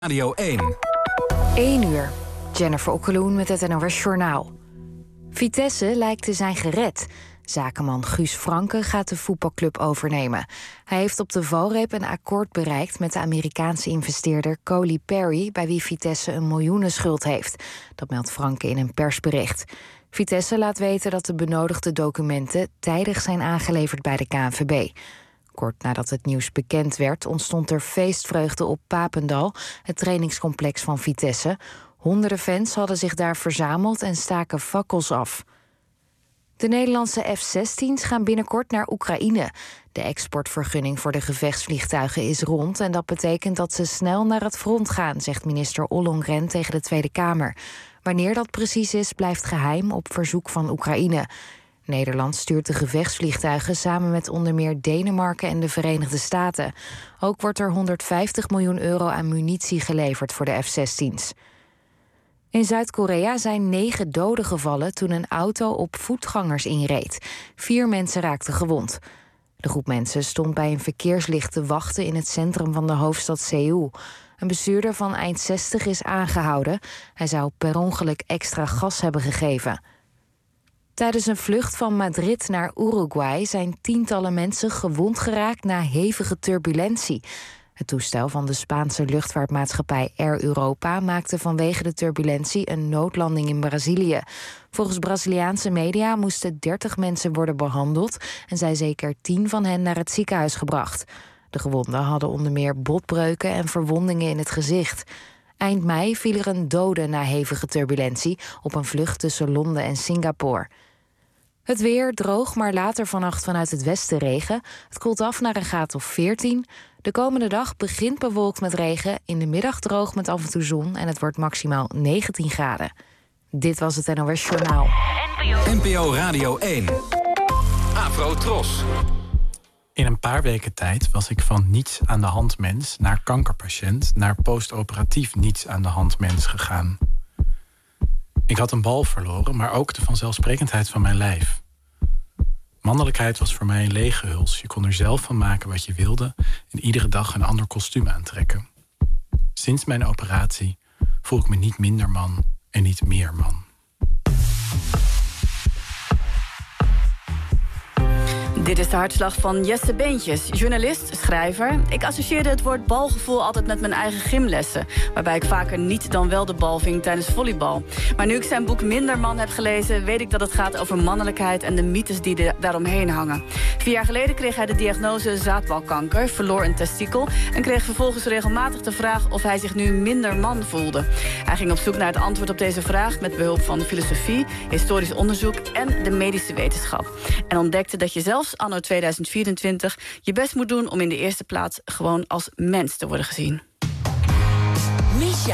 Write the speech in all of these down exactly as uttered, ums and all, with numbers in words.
Radio één. één uur. Jennifer Okkeloen met het N O S Journaal. Vitesse lijkt te zijn gered. Zakenman Guus Franke gaat de voetbalclub overnemen. Hij heeft op de valreep een akkoord bereikt met de Amerikaanse investeerder Coley Perry, bij wie Vitesse een miljoenenschuld heeft. Dat meldt Franke in een persbericht. Vitesse laat weten dat de benodigde documenten tijdig zijn aangeleverd bij de K N V B. Kort nadat het nieuws bekend werd, ontstond er feestvreugde op Papendal, het trainingscomplex van Vitesse. Honderden fans hadden zich daar verzameld en staken fakkels af. De Nederlandse F zestien's gaan binnenkort naar Oekraïne. De exportvergunning voor de gevechtsvliegtuigen is rond en dat betekent dat ze snel naar het front gaan, zegt minister Ollongren tegen de Tweede Kamer. Wanneer dat precies is, blijft geheim op verzoek van Oekraïne. Nederland stuurt de gevechtsvliegtuigen samen met onder meer Denemarken en de Verenigde Staten. Ook wordt er honderdvijftig miljoen euro aan munitie geleverd voor de F zestien's. In Zuid-Korea zijn negen doden gevallen toen een auto op voetgangers inreed. Vier mensen raakten gewond. De groep mensen stond bij een verkeerslicht te wachten in het centrum van de hoofdstad Seoul. Een bestuurder van eind zestig is aangehouden. Hij zou per ongeluk extra gas hebben gegeven. Tijdens een vlucht van Madrid naar Uruguay zijn tientallen mensen gewond geraakt na hevige turbulentie. Het toestel van de Spaanse luchtvaartmaatschappij Air Europa maakte vanwege de turbulentie een noodlanding in Brazilië. Volgens Braziliaanse media moesten dertig mensen worden behandeld en zijn zeker tien van hen naar het ziekenhuis gebracht. De gewonden hadden onder meer botbreuken en verwondingen in het gezicht. Eind mei viel er een dode na hevige turbulentie op een vlucht tussen Londen en Singapore. Het weer droog, maar later vannacht vanuit het westen regen. Het koelt af naar een graad of veertien. De komende dag begint bewolkt met regen. In de middag droog met af en toe zon. En het wordt maximaal negentien graden. Dit was het N O S Journaal. N P O Radio één. Afro Tros. In een paar weken tijd was ik van niets aan de hand mens naar kankerpatiënt naar postoperatief niets aan de hand mens gegaan. Ik had een bal verloren, maar ook de vanzelfsprekendheid van mijn lijf. Mannelijkheid was voor mij een lege huls. Je kon er zelf van maken wat je wilde en iedere dag een ander kostuum aantrekken. Sinds mijn operatie voel ik me niet minder man en niet meer man. Dit is de hartslag van Jesse Beentjes, journalist, schrijver. Ik associeerde het woord balgevoel altijd met mijn eigen gymlessen, waarbij ik vaker niet dan wel de bal ving tijdens volleybal. Maar nu ik zijn boek Minderman heb gelezen, weet ik dat het gaat over mannelijkheid en de mythes die er daaromheen hangen. Vier jaar geleden kreeg hij de diagnose zaadbalkanker, verloor een testikel en kreeg vervolgens regelmatig de vraag of hij zich nu minder man voelde. Hij ging op zoek naar het antwoord op deze vraag met behulp van filosofie, historisch onderzoek en de medische wetenschap. En ontdekte dat je zelfs anno tweeduizend vierentwintig je best moet doen om in de eerste plaats gewoon als mens te worden gezien. Misha.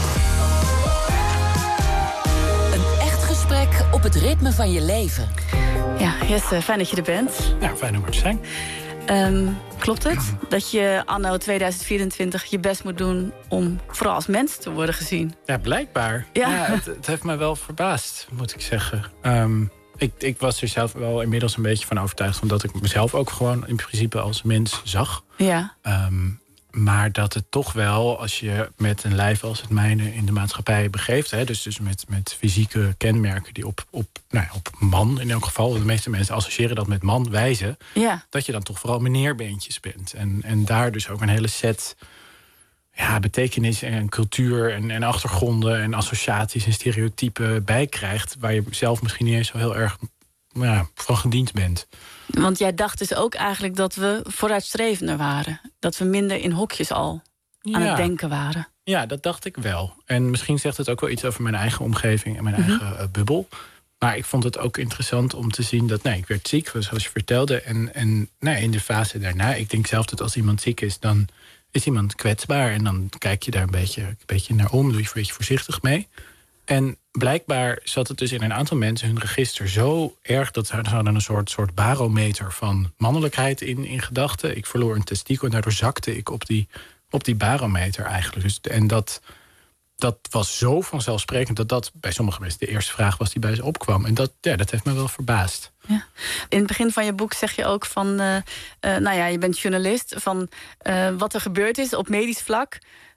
Een echt gesprek op het ritme van je leven. Ja, Jesse, fijn dat je er bent. Ja, fijn om er te zijn. Um, klopt het dat je anno tweeduizend vierentwintig je best moet doen om vooral als mens te worden gezien? Ja, blijkbaar. Ja. Ja, het, het heeft me wel verbaasd, moet ik zeggen. Um, Ik, ik was er zelf wel inmiddels een beetje van overtuigd, omdat ik mezelf ook gewoon in principe als mens zag. Ja. Um, maar dat het toch wel, als je met een lijf als het mijne in de maatschappij begeeft, hè, dus, dus met, met fysieke kenmerken die op, op, nou ja, op man in elk geval, de meeste mensen associëren dat met man wijzen, Ja. dat je dan toch vooral meneerbeentjes bent. En, en daar dus ook een hele set ja, betekenis en cultuur en, en achtergronden en associaties en stereotypen bij krijgt, waar je zelf misschien niet eens zo heel erg ja, van gediend bent. Want jij dacht dus ook eigenlijk dat we vooruitstrevender waren. Dat we minder in hokjes al aan Ja. het denken waren. Ja, dat dacht ik wel. En misschien zegt het ook wel iets over mijn eigen omgeving en mijn Mhm. eigen uh, bubbel. Maar ik vond het ook interessant om te zien dat, nee, ik werd ziek, zoals je vertelde. En, en nou, in de fase daarna, ik denk zelf dat als iemand ziek is, dan is iemand kwetsbaar. En dan kijk je daar een beetje, een beetje naar om, doe je een beetje voorzichtig mee. En blijkbaar zat het dus in een aantal mensen hun register zo erg, dat ze hadden een soort, soort barometer van mannelijkheid in, in gedachten. Ik verloor een testikel en daardoor zakte ik op die, op die barometer eigenlijk. Dus, en dat, dat was zo vanzelfsprekend dat dat bij sommige mensen de eerste vraag was die bij ze opkwam. En dat, ja, dat heeft me wel verbaasd. Ja. In het begin van je boek zeg je ook van, uh, uh, nou ja, je bent journalist, van uh, wat er gebeurd is op medisch vlak.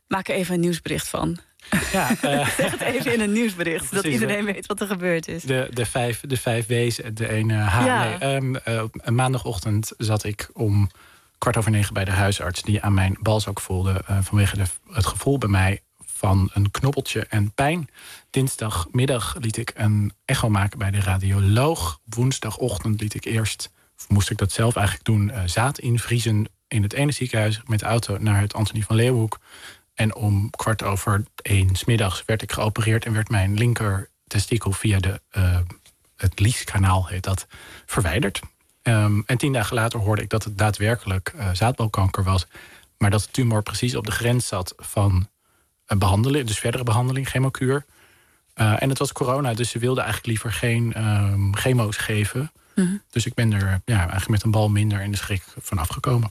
Maak er even een nieuwsbericht van. Ja, uh, zeg het even in een nieuwsbericht, precies, dat iedereen weet wat er gebeurd is. De, de, vijf, de vijf W's, de ene H. Ja. Nee, um, uh, een maandagochtend zat ik om kwart over negen bij de huisarts... die aan mijn balzak voelde uh, vanwege de, het gevoel bij mij van een knobbeltje en pijn. Dinsdagmiddag liet ik een echo maken bij de radioloog. Woensdagochtend liet ik eerst, of moest ik dat zelf eigenlijk doen... Uh, zaad invriezen in het ene ziekenhuis met de auto naar het Antonie van Leeuwenhoek. En om kwart over één 's middags werd ik geopereerd... en werd mijn linker testikel via de, uh, het Lieskanaal, heet dat, verwijderd. Um, en tien dagen later hoorde ik dat het daadwerkelijk uh, zaadbalkanker was... maar dat de tumor precies op de grens zat van uh, behandelen... dus verdere behandeling, chemokuur. Uh, en het was corona, dus ze wilden eigenlijk liever geen um, chemo's geven. Mm-hmm. Dus ik ben er ja, eigenlijk met een bal minder in de schrik van afgekomen.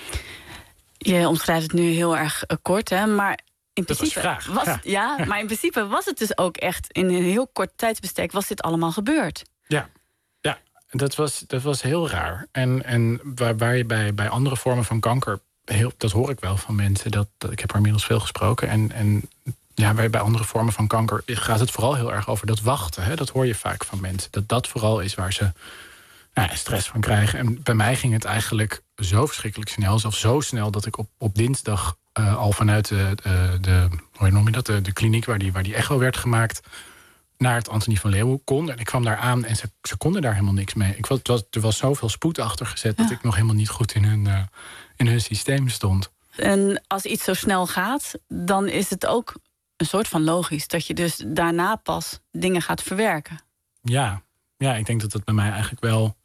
Je omschrijft het nu heel erg uh, kort, hè? Maar in dat principe was, was het, ja. ja, maar in principe was het dus ook echt in een heel kort tijdsbestek was dit allemaal gebeurd. Ja, ja, dat was dat was heel raar. En en waar, waar je bij bij andere vormen van kanker heel, dat hoor ik wel van mensen. Dat, dat ik heb er inmiddels veel gesproken en en ja, bij bij andere vormen van kanker gaat het vooral heel erg over dat wachten. Hè? Dat hoor je vaak van mensen. Dat dat vooral is waar ze nou, stress van krijgen. En bij mij ging het eigenlijk zo verschrikkelijk snel. Zelfs zo snel dat ik op, op dinsdag uh, al vanuit de, de, de, hoe noem je dat, de, de kliniek waar die, waar die echo werd gemaakt... naar het Antonie van Leeuwenhoek kon. En ik kwam daar aan en ze, ze konden daar helemaal niks mee. Ik was, het was, er was zoveel spoed achter gezet... Ja. dat ik nog helemaal niet goed in hun, uh, in hun systeem stond. En als iets zo snel gaat, dan is het ook een soort van logisch... dat je dus daarna pas dingen gaat verwerken. Ja, ja ik denk dat dat bij mij eigenlijk wel...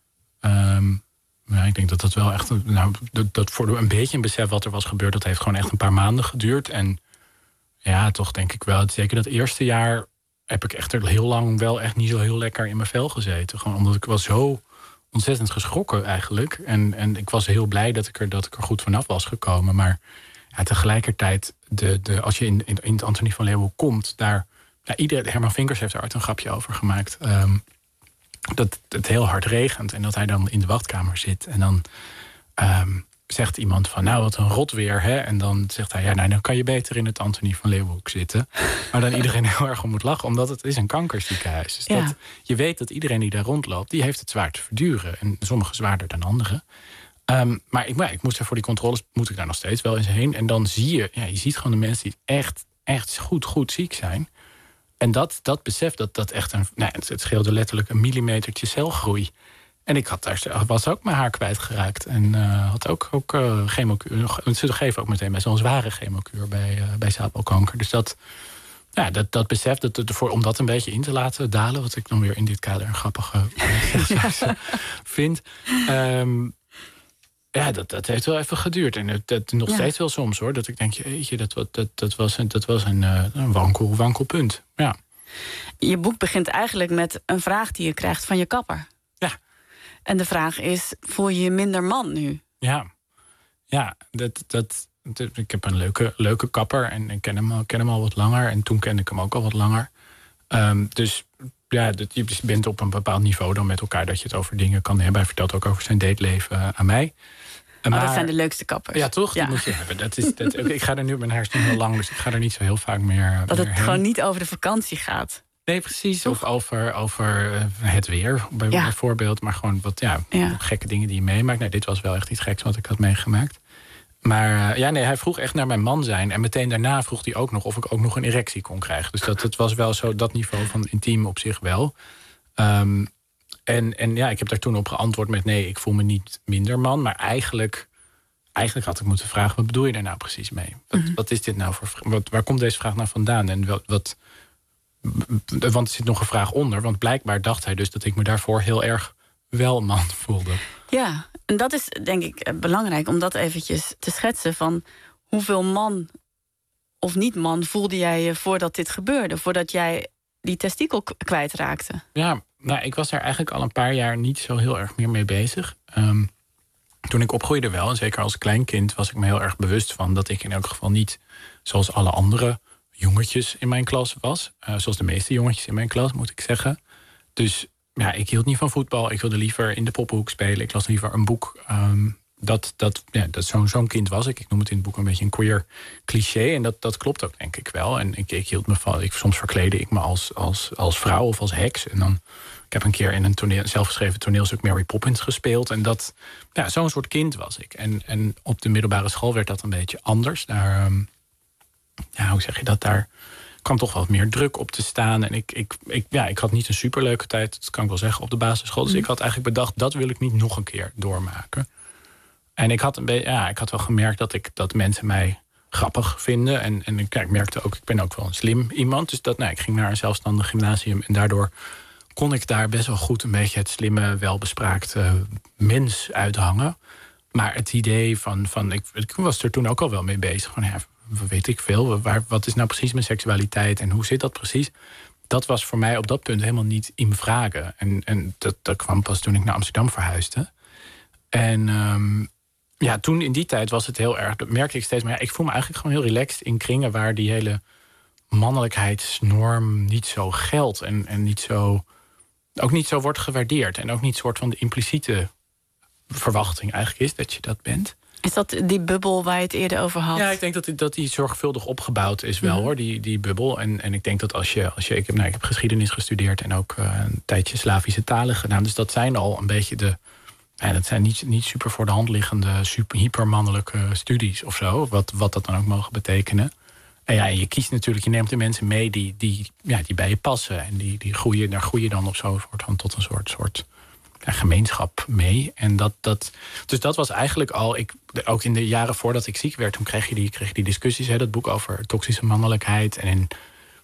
Um, ja, ik denk dat dat wel echt... Nou, dat, dat voor een beetje een besef wat er was gebeurd... dat heeft gewoon echt een paar maanden geduurd. En ja, toch denk ik wel... zeker dat eerste jaar heb ik echt er heel lang... wel echt niet zo heel lekker in mijn vel gezeten. Gewoon omdat ik was zo ontzettend geschrokken eigenlijk. En, en ik was heel blij dat ik er, dat ik er goed vanaf was gekomen. Maar ja, tegelijkertijd... De, de, als je in, in, in het Antonie van Leeuwenhoek komt... daar, nou, iedereen, Herman Vinkers heeft daar ooit een grapje over gemaakt... Um, dat het heel hard regent en dat hij dan in de wachtkamer zit. En dan um, zegt iemand van, nou, wat een rot weer, hè? En dan zegt hij, ja, nou, dan kan je beter in het Antonie van Leeuwenhoek zitten. Maar dan iedereen heel erg om moet lachen, omdat het is een kankerziekenhuis. Dus ja. dat, je weet dat iedereen die daar rondloopt, die heeft het zwaar te verduren. En sommigen zwaarder dan anderen. Um, maar ik, maar ik moest er voor die controles, moet ik daar nog steeds wel eens heen. En dan zie je, ja, je ziet gewoon de mensen die echt, echt goed, goed ziek zijn. En dat, dat besef, dat dat echt een... Nou, het scheelde letterlijk een millimetertje celgroei. En ik had daar, was ook mijn haar kwijtgeraakt. En uh, had ook, ook uh, chemokuur. Ze geven ook meteen bij zo'n zware chemokuur bij, uh, bij zaadbalkanker. Dus dat, ja, dat, dat besef, dat, dat, voor, om dat een beetje in te laten dalen... wat ik dan weer in dit kader een grappige uh, vind... Um, ja, dat, dat heeft wel even geduurd. En het, het nog ja. steeds wel soms, hoor. Dat ik denk, jeetje, dat, dat, dat was een, dat was een, een wankel, wankelpunt. Ja. Je boek begint eigenlijk met een vraag die je krijgt van je kapper. Ja. En de vraag is, voel je je minder man nu? Ja, ja dat, dat, dat, ik heb een leuke, leuke kapper. En ik ken hem, al, ken hem al wat langer. En toen kende ik hem ook al wat langer. Um, dus ja, dat, je bent op een bepaald niveau dan met elkaar... dat je het over dingen kan hebben. Hij vertelt ook over zijn dateleven aan mij. Maar, maar dat zijn de leukste kappers. Ja, toch? Ja. Die moet je hebben. Dat is, dat, ik ga er nu, mijn haar is nu heel lang, dus ik ga er niet zo heel vaak meer Dat meer het heen. gewoon niet over de vakantie gaat. Nee, precies. Toch? Of over, over het weer, bij, ja. bijvoorbeeld. Maar gewoon wat ja, ja. gekke dingen die je meemaakt. Nee, dit was wel echt iets geks wat ik had meegemaakt. Maar ja, nee, hij vroeg echt naar mijn man zijn. En meteen daarna vroeg hij ook nog of ik ook nog een erectie kon krijgen. Dus dat, het was wel zo, dat niveau van intiem op zich wel. Um, en, en ja, ik heb daar toen op geantwoord met... nee, ik voel me niet minder man. Maar eigenlijk, eigenlijk had ik moeten vragen... wat bedoel je daar nou precies mee? Wat, mm-hmm. wat is dit nou voor... Wat, waar komt deze vraag nou vandaan? En wat, wat, want er zit nog een vraag onder. Want blijkbaar dacht hij dus dat ik me daarvoor heel erg wel man voelde. Ja, en dat is denk ik belangrijk om dat eventjes te schetsen... van hoeveel man of niet man voelde jij je voordat dit gebeurde? Voordat jij die testikel kwijtraakte? Ja, nou, ik was daar eigenlijk al een paar jaar niet zo heel erg meer mee bezig. Um, toen ik opgroeide wel, en zeker als klein kind... was ik me heel erg bewust van dat ik in elk geval niet... zoals alle andere jongetjes in mijn klas was. Uh, zoals de meeste jongetjes in mijn klas, moet ik zeggen. Dus ja, ik hield niet van voetbal. Ik wilde liever in de poppenhoek spelen. Ik las liever een boek. Um, dat, dat, ja, dat zo'n, zo'n kind was ik. Ik noem het in het boek een beetje een queer cliché. En dat, dat klopt ook, denk ik wel. En ik, ik hield me van, ik, soms verkleedde ik me als, als, als vrouw of als heks. En dan, ik heb een keer in een toneel, zelfgeschreven toneelstuk Mary Poppins gespeeld. En dat, ja, zo'n soort kind was ik. En, en op de middelbare school werd dat een beetje anders. Daar, um, ja, hoe zeg je dat, daar kwam toch wat meer druk op te staan. En ik, ik, ik, ja, ik had niet een superleuke tijd, dat kan ik wel zeggen, op de basisschool. Dus ik had eigenlijk bedacht, dat wil ik niet nog een keer doormaken. En ik had, een beetje, ja, ik had wel gemerkt dat, ik, dat mensen mij grappig vinden. En, en ik, ja, ik merkte ook, ik ben ook wel een slim iemand. Dus dat, nou, ik ging naar een zelfstandig gymnasium. En daardoor kon ik daar best wel goed een beetje het slimme, welbespraakte mens uithangen. Maar het idee van, van ik, ik was er toen ook al wel mee bezig. Van, ja, weet ik veel, waar, wat is nou precies mijn seksualiteit en hoe zit dat precies? Dat was voor mij op dat punt helemaal niet in vragen. En, en dat, dat kwam pas toen ik naar Amsterdam verhuisde. En um, ja, toen in die tijd was het heel erg, dat merkte ik steeds, maar ja, ik voel me eigenlijk gewoon heel relaxed in kringen waar die hele mannelijkheidsnorm niet zo geldt en, en niet zo, ook niet zo wordt gewaardeerd. En ook niet soort van de impliciete verwachting eigenlijk is dat je dat bent. Is dat die bubbel waar je het eerder over had? Ja, ik denk dat die, dat die zorgvuldig opgebouwd is wel, ja. hoor, die, die bubbel. En, en ik denk dat als je, als je ik, heb, nou, ik heb geschiedenis gestudeerd en ook uh, een tijdje Slavische talen gedaan. Dus dat zijn al een beetje de, ja, dat zijn niet, niet super voor de hand liggende, super hypermannelijke studies of zo. Wat, wat dat dan ook mogen betekenen. En ja, je kiest natuurlijk, je neemt de mensen mee die, die, ja, die bij je passen. En die, die groeien, daar groeien dan op zo van tot een soort, soort ja, gemeenschap mee. En dat, dat, dus dat was eigenlijk al, ik, ook in de jaren voordat ik ziek werd, toen kreeg je die, kreeg je die discussies, hè, dat boek over toxische mannelijkheid. En in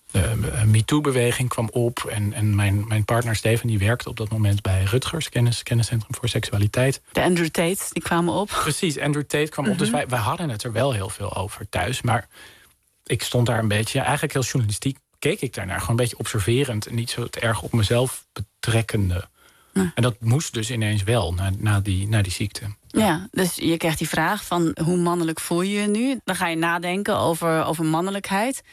de MeToo-beweging kwam op. En, en mijn, mijn partner Steven, die werkte op dat moment bij Rutgers, kennis, kenniscentrum voor seksualiteit. De Andrew Tate, die kwamen op. Precies, Andrew Tate kwam op. Dus wij, wij hadden het er wel heel veel over thuis. Maar ik stond daar een beetje, ja, eigenlijk heel journalistiek keek ik daarnaar. Gewoon een beetje observerend en niet zo te erg op mezelf betrekkende. Ja. En dat moest dus ineens wel, na, na, die, na die ziekte. Ja, dus je krijgt die vraag van hoe mannelijk voel je je nu? Dan ga je nadenken over, over mannelijkheid.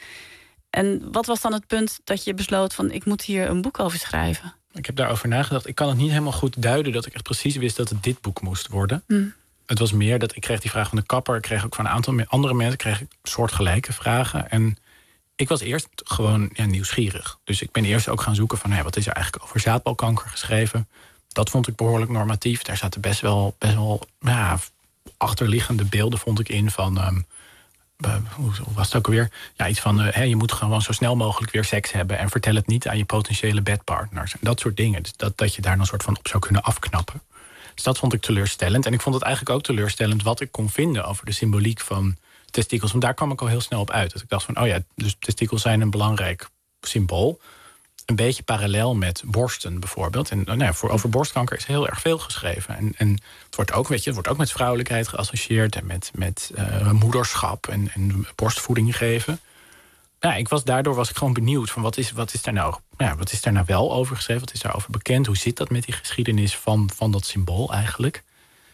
En wat was dan het punt dat je besloot van ik moet hier een boek over schrijven? Ik heb daarover nagedacht. Ik kan het niet helemaal goed duiden dat ik echt precies wist dat het dit boek moest worden. Hmm. Het was meer dat ik kreeg die vraag van de kapper. Ik kreeg ook van een aantal andere mensen kreeg ik soortgelijke vragen. En ik was eerst gewoon ja, nieuwsgierig. Dus ik ben eerst ook gaan zoeken van hey, wat is er eigenlijk over zaadbalkanker geschreven. Dat vond ik behoorlijk normatief. Daar zaten best wel, best wel ja, achterliggende beelden vond ik in van Um, Uh, hoe was het ook alweer? Ja, iets van, uh, hey, je moet gewoon zo snel mogelijk weer seks hebben en vertel het niet aan je potentiële bedpartners. En dat soort dingen. Dus dat, dat je daar dan soort van op zou kunnen afknappen. Dus dat vond ik teleurstellend. En ik vond het eigenlijk ook teleurstellend wat ik kon vinden over de symboliek van testikels. Want daar kwam ik al heel snel op uit. Dat ik dacht van, oh ja, dus testikels zijn een belangrijk symbool. Een beetje parallel met borsten bijvoorbeeld. En nou ja, voor, over borstkanker is heel erg veel geschreven. En, en het wordt ook, weet je, het wordt ook met vrouwelijkheid geassocieerd en met, met uh, moederschap en, en borstvoeding geven. Nou, ik was, daardoor was ik gewoon benieuwd van wat is, wat is daar nou, ja, wat is daar nou wel over geschreven? Wat is daarover bekend? Hoe zit dat met die geschiedenis van, van dat symbool eigenlijk?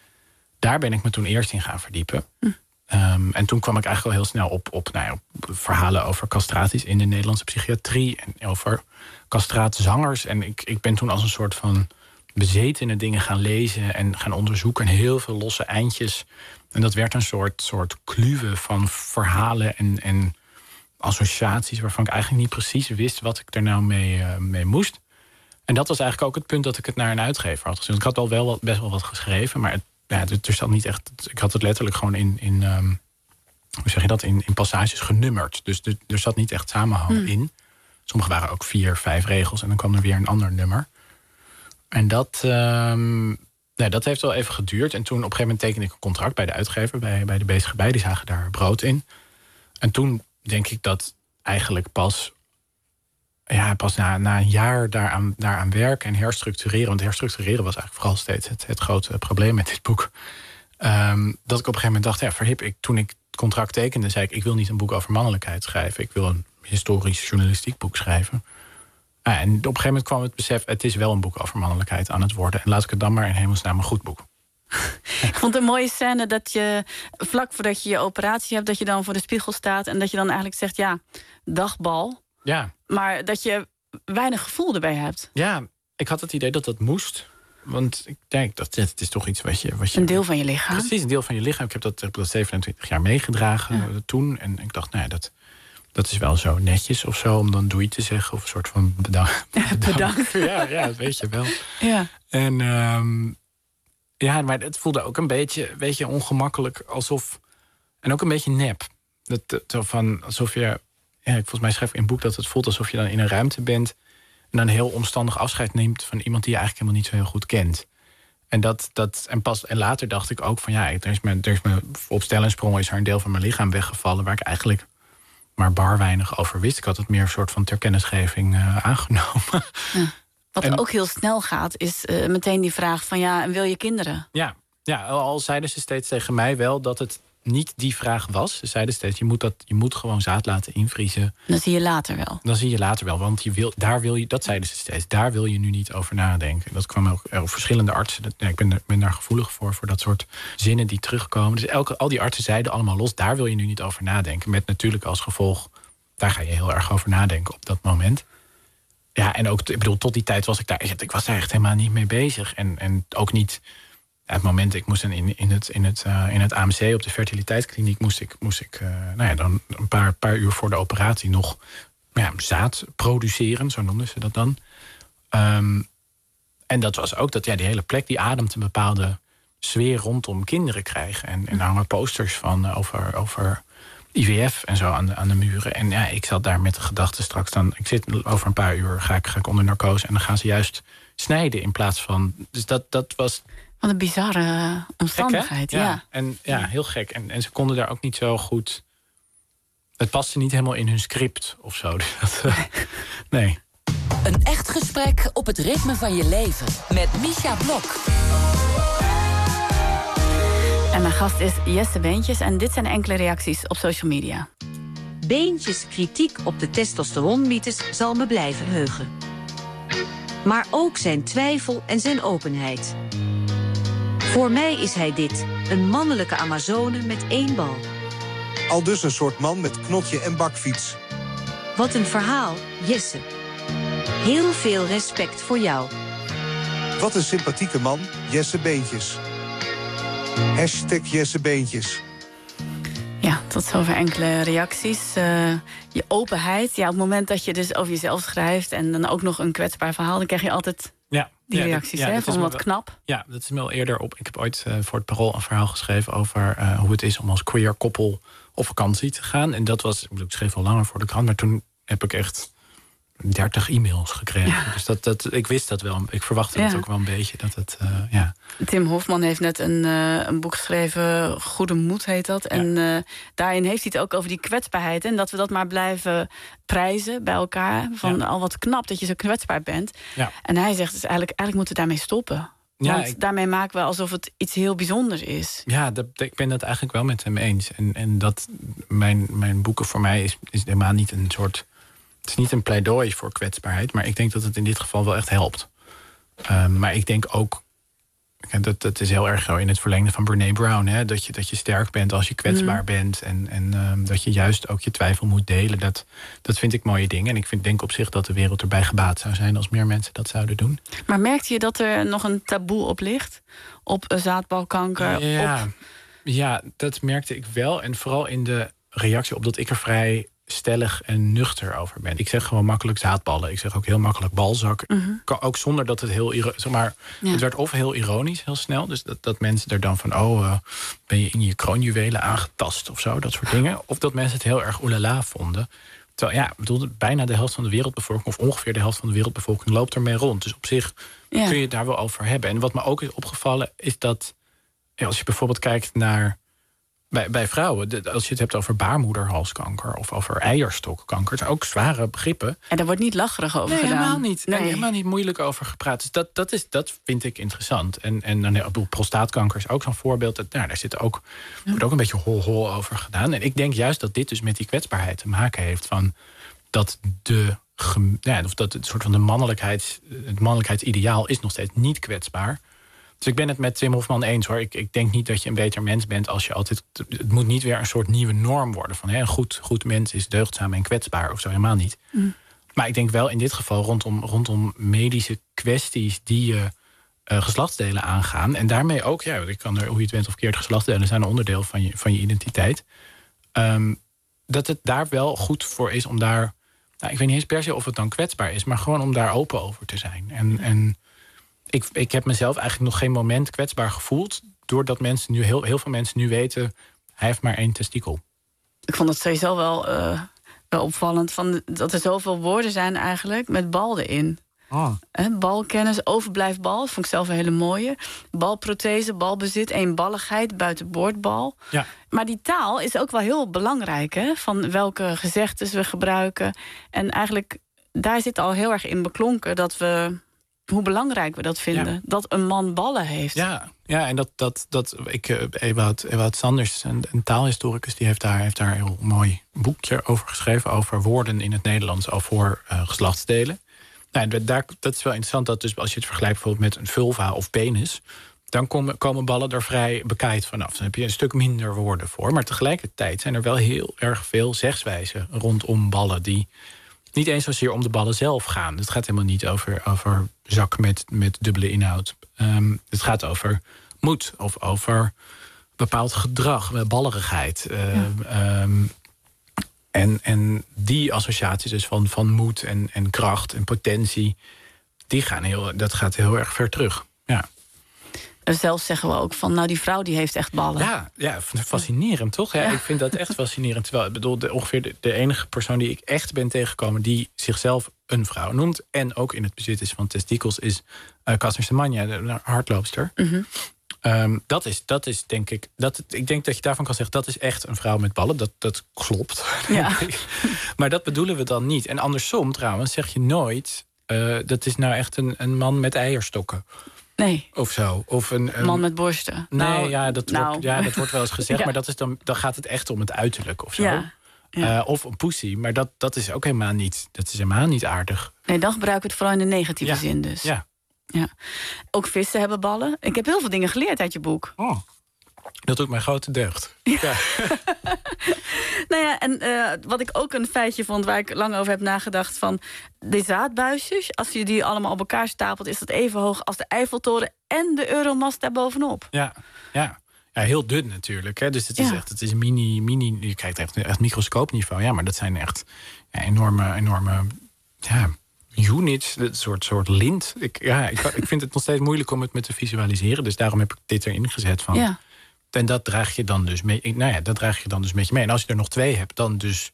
Daar ben ik me toen eerst in gaan verdiepen. Hm. Um, en toen kwam ik eigenlijk al heel snel op, op, nou ja, op verhalen over castraties in de Nederlandse psychiatrie en over castraatzangers. En ik, ik ben toen als een soort van bezetene dingen gaan lezen en gaan onderzoeken. En heel veel losse eindjes. En dat werd een soort, soort kluwen van verhalen en, en associaties waarvan ik eigenlijk niet precies wist wat ik er nou mee, uh, mee moest. En dat was eigenlijk ook het punt dat ik het naar een uitgever had gezien. Ik had al wel wat, best wel wat geschreven, maar het, ja, er zat niet echt. Ik had het letterlijk gewoon in, in um, hoe zeg je dat, in, in passages genummerd. Dus er, er zat niet echt samenhang mm. in. Sommige waren ook vier, vijf regels en dan kwam er weer een ander nummer. En dat, um, nee, dat heeft wel even geduurd. En toen op een gegeven moment tekende ik een contract bij de uitgever, bij, bij de Bezige Bij. Die zagen daar brood in. En toen denk ik dat eigenlijk pas, ja, pas na, na een jaar daaraan, daaraan werken en herstructureren. Want herstructureren was eigenlijk vooral steeds het, het grote probleem met dit boek. Um, dat ik op een gegeven moment dacht, ja, verhip ik. Toen ik het contract tekende, zei ik, ik wil niet een boek over mannelijkheid schrijven. Ik wil een historisch journalistiek boek schrijven. Ja, en op een gegeven moment kwam het besef, het is wel een boek over mannelijkheid aan het worden. En laat ik het dan maar in hemelsnaam een goed boek. Ik vond het een mooie scène dat je vlak voordat je je operatie hebt, dat je dan voor de spiegel staat en dat je dan eigenlijk zegt, ja, dagbal. Ja. Maar dat je weinig gevoel erbij hebt. Ja, ik had het idee dat dat moest. want ik denk dat het is toch iets wat je... Wat je een deel van je lichaam. Precies, een deel van je lichaam. Ik heb dat, heb dat zevenentwintig jaar meegedragen ja. toen. En ik dacht, nou ja, dat, dat is wel zo netjes of zo... om dan doei te zeggen of een soort van bedankt. Ja, bedankt. Ja, ja, dat weet je wel. Ja. En um, ja, maar het voelde ook een beetje, weet je, ongemakkelijk. Alsof... En ook een beetje nep. Dat, dat, zo van, alsof je... Ja, volgens mij schrijf ik in het boek dat het voelt alsof je dan in een ruimte bent... en dan heel omstandig afscheid neemt van iemand die je eigenlijk helemaal niet zo heel goed kent. En, dat, dat, en, pas, en later dacht ik ook van ja, er is me, er is me op stel en sprong is er een deel van mijn lichaam weggevallen... waar ik eigenlijk maar bar weinig over wist. Ik had het meer een soort van ter kennisgeving uh, aangenomen. Ja. Wat en, ook heel snel gaat, is uh, meteen die vraag van ja, en wil je kinderen? Ja, ja, al zeiden ze steeds tegen mij wel dat het niet die vraag was. Ze zeiden steeds, je moet, dat, je moet gewoon zaad laten invriezen. Dan zie je later wel. Dan zie je later wel, want je wil, daar wil je, dat zeiden ze steeds, daar wil je nu niet over nadenken. Dat kwam ook er op verschillende artsen. Dat, ja, ik ben, er, ben daar gevoelig voor, voor dat soort zinnen die terugkomen. Dus elke, al die artsen zeiden allemaal los, daar wil je nu niet over nadenken. Met natuurlijk als gevolg, daar ga je heel erg over nadenken op dat moment. Ja, en ook, ik bedoel, tot die tijd was ik daar, ik was daar echt helemaal niet mee bezig. En, en ook niet... Ja, het moment, ik moest in, in, het, in, het, uh, in het A M C op de fertiliteitskliniek... moest ik, moest ik uh, nou ja, dan een paar, paar uur voor de operatie nog ja, zaad produceren. Zo noemden ze dat dan. Um, en dat was ook dat ja, die hele plek die ademt een bepaalde sfeer rondom kinderen krijgen. En, en daar hangen posters van uh, over, over I V F en zo aan de, aan de muren. En ja, ik zat daar met de gedachte straks dan... ik zit over een paar uur, ga ik, ga ik onder narcose... en dan gaan ze juist snijden in plaats van... Dus dat, dat was... Wat een bizarre omstandigheid, gek, ja. ja. En ja, heel gek. En, en ze konden daar ook niet zo goed... Het paste niet helemaal in hun script of zo. Dat, uh, nee. Een echt gesprek op het ritme van je leven. Met Misha Blok. En mijn gast is Jesse Beentjes. En dit zijn enkele reacties op social media. Beentjes kritiek op de testosteronmythes zal me blijven heugen. Maar ook zijn twijfel en zijn openheid. Voor mij is hij dit, een mannelijke Amazone met één bal. Al dus een soort man met knotje en bakfiets. Wat een verhaal, Jesse. Heel veel respect voor jou. Wat een sympathieke man, Jesse Beentjes. Hashtag Jesse Beentjes. Ja, tot zover enkele reacties. Uh, je openheid, ja, op het moment dat je dus over jezelf schrijft... en dan ook nog een kwetsbaar verhaal, dan krijg je altijd... Ja. Die ja, reacties, dat, ja, hè, van wat wel, knap. Ja, dat is me al eerder op. Ik heb ooit uh, voor het Parool een verhaal geschreven... over uh, hoe het is om als queer koppel op vakantie te gaan. En dat was, ik, bedoel, ik schreef al langer voor de krant... maar toen heb ik echt dertig e-mails gekregen. Ja. Dus dat, dat, ik wist dat wel. Ik verwachtte ja. het ook wel een beetje. Dat het, uh, ja. Tim Hofman heeft net een, uh, een boek geschreven... Goede Moed heet dat. Ja. En uh, daarin heeft hij het ook over die kwetsbaarheid. En dat we dat maar blijven prijzen bij elkaar. Van ja. al wat knap dat je zo kwetsbaar bent. Ja. En hij zegt dus eigenlijk, eigenlijk moeten we daarmee stoppen. Ja, Want ik, daarmee maken we alsof het iets heel bijzonders is. Ja, dat, ik ben dat eigenlijk wel met hem eens. En, en dat mijn, mijn boeken voor mij is, is helemaal niet een soort... Het is niet een pleidooi voor kwetsbaarheid... maar ik denk dat het in dit geval wel echt helpt. Um, maar ik denk ook... Dat, dat is heel erg zo in het verlengde van Brené Brown. Hè? Dat, je, dat je sterk bent als je kwetsbaar mm. bent. En, en um, dat je juist ook je twijfel moet delen. Dat, dat vind ik mooie dingen. En ik vind, denk op zich dat de wereld erbij gebaat zou zijn... als meer mensen dat zouden doen. Maar merkte je dat er nog een taboe op ligt? Op uh, zaadbalkanker? Ja, op... ja, dat merkte ik wel. En vooral in de reactie op dat ik er vrij... stellig en nuchter over ben. Ik zeg gewoon makkelijk zaadballen. Ik zeg ook heel makkelijk balzak. Mm-hmm. Ook zonder dat het heel... Zeg maar, ja. Het werd of heel ironisch, heel snel. Dus dat, dat mensen er dan van... oh, uh, ben je in je kroonjuwelen aangetast of zo, dat soort dingen. Of dat mensen het heel erg oelala vonden. Terwijl, ja, bedoel, bijna de helft van de wereldbevolking... of ongeveer de helft van de wereldbevolking loopt ermee rond. Dus op zich ja. kun je het daar wel over hebben. En wat me ook is opgevallen, is dat... Ja, als je bijvoorbeeld kijkt naar... Bij, bij vrouwen, als je het hebt over baarmoederhalskanker... of over eierstokkanker, het zijn ook zware begrippen. En daar wordt niet lacherig over nee, gedaan. Helemaal niet. Nee, helemaal niet moeilijk over gepraat. Dus dat, dat, is, dat vind ik interessant. En, en dan, ik bedoel, prostaatkanker is ook zo'n voorbeeld. Dat, nou, daar zit ook, wordt ook een beetje hol-hol over gedaan. En ik denk juist dat dit dus met die kwetsbaarheid te maken heeft... van dat de... Ja, of dat het soort van de mannelijkheid, het mannelijkheidsideaal is nog steeds niet kwetsbaar... Dus ik ben het met Tim Hofman eens, hoor. Ik, ik denk niet dat je een beter mens bent als je altijd... Het moet niet weer een soort nieuwe norm worden. Van hè, een goed, goed mens is deugdzaam en kwetsbaar of zo, helemaal niet. Mm. Maar ik denk wel in dit geval rondom, rondom medische kwesties... die je uh, geslachtsdelen aangaan. En daarmee ook, ja, ik kan er, hoe je het bent of keert, geslachtsdelen zijn een onderdeel van je, van je identiteit. Um, dat het daar wel goed voor is om daar... Nou, ik weet niet eens per se of het dan kwetsbaar is, maar gewoon om daar open over te zijn. En, en ik, ik heb mezelf eigenlijk nog geen moment kwetsbaar gevoeld, doordat mensen nu heel, heel veel mensen nu weten, hij heeft maar één testikel. Ik vond het sowieso wel, uh, wel opvallend van dat er zoveel woorden zijn eigenlijk met bal erin. Oh. He, balkennis, overblijfbal, dat vond ik zelf een hele mooie. Balprothese, balbezit, eenballigheid, buitenboordbal. Ja. Maar die taal is ook wel heel belangrijk, hè? Van welke gezegdes we gebruiken. En eigenlijk, daar zit al heel erg in beklonken dat we, hoe belangrijk we dat vinden. Ja. Dat een man ballen heeft. Ja, ja en dat, dat, dat ik, Ewout, Ewout Sanders, een, een taalhistoricus, die heeft daar, heeft daar een heel mooi boekje over geschreven, over woorden in het Nederlands al voor uh, geslachtsdelen. Nou, daar, dat is wel interessant, dat dus als je het vergelijkt bijvoorbeeld met een vulva of penis, dan komen, komen ballen er vrij bekaaid vanaf. Dan heb je een stuk minder woorden voor. Maar tegelijkertijd zijn er wel heel erg veel zegswijzen rondom ballen die niet eens zozeer om de ballen zelf gaan. Het gaat helemaal niet over, over zak met, met dubbele inhoud. Um, het gaat over moed of over bepaald gedrag, ballerigheid. Uh, ja. um, En, en die associaties dus van, van moed en, en kracht en potentie, die gaan heel, dat gaat heel erg ver terug. Ja. Zelfs zeggen we ook van, nou die vrouw die heeft echt ballen. Ja, ja fascinerend toch? Ja, ja. Ik vind dat echt fascinerend. Terwijl, ik bedoel, de, ongeveer de, de enige persoon die ik echt ben tegengekomen die zichzelf een vrouw noemt en ook in het bezit is van testikels, is uh, Caster Semenya, de hardloopster. Mm-hmm. Um, dat, is, dat is denk ik, dat, ik denk dat je daarvan kan zeggen, dat is echt een vrouw met ballen. Dat, dat klopt. Ja. Maar dat bedoelen we dan niet. En andersom trouwens zeg je nooit, uh, dat is nou echt een, een man met eierstokken. Nee. Of zo. Of een, een man met borsten. Nee, nou, ja, dat nou. Wordt, ja, dat wordt wel eens gezegd. Ja. Maar dat is dan, dan gaat het echt om het uiterlijk of zo. Ja. Ja. Uh, of een poesie. Maar dat, dat is ook helemaal niet, dat is helemaal niet aardig. Nee, dan gebruiken we het vooral in de negatieve ja. zin dus. Ja. Ja. Ook vissen hebben ballen. Ik heb heel veel dingen geleerd uit je boek. Oh. Dat doet mijn grote deugd. Ja. Ja. Nou ja, en uh, wat ik ook een feitje vond waar ik lang over heb nagedacht, van de zaadbuisjes, als je die allemaal op elkaar stapelt, is dat even hoog als de Eiffeltoren en de Euromast daarbovenop. Ja, ja. Ja, heel dun natuurlijk. Hè. Dus het is ja. echt, het is mini, mini. Je krijgt echt, echt microscoopniveau. Ja, maar dat zijn echt ja, enorme, enorme. Ja, units, een soort, soort lint. Ik, ja, ik, ik vind het nog steeds moeilijk om het me te visualiseren. Dus daarom heb ik dit erin gezet van. Ja. En dat draag je dan dus mee. Nou ja, dat draag je dan dus met je mee. En als je er nog twee hebt, dan dus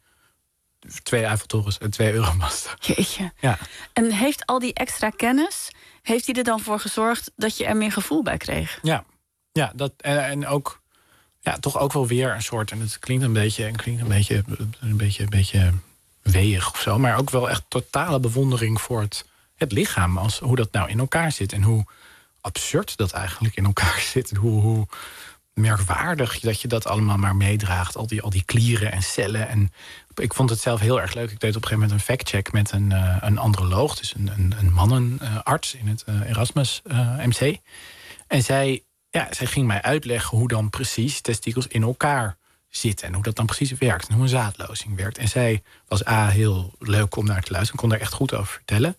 twee Eiffeltorens en twee Euromasten. Jeetje. Ja. En heeft al die extra kennis, heeft hij er dan voor gezorgd dat je er meer gevoel bij kreeg? Ja, ja dat, en, en ook, ja, toch ook wel weer een soort. En het klinkt een beetje, klinkt een beetje, een beetje, een beetje weeg of zo, maar ook wel echt totale bewondering voor het, het lichaam, als hoe dat nou in elkaar zit en hoe absurd dat eigenlijk in elkaar zit en hoe, hoe merkwaardig dat je dat allemaal maar meedraagt, al die, al die klieren en cellen. En ik vond het zelf heel erg leuk. Ik deed op een gegeven moment een factcheck met een, uh, een androloog, dus een, een, een mannenarts in het uh, Erasmus uh, M C. En zij, ja, zij ging mij uitleggen hoe dan precies testikels in elkaar zitten en hoe dat dan precies werkt en hoe een zaadlozing werkt. En zij was A, heel leuk om naar te luisteren, kon daar echt goed over vertellen.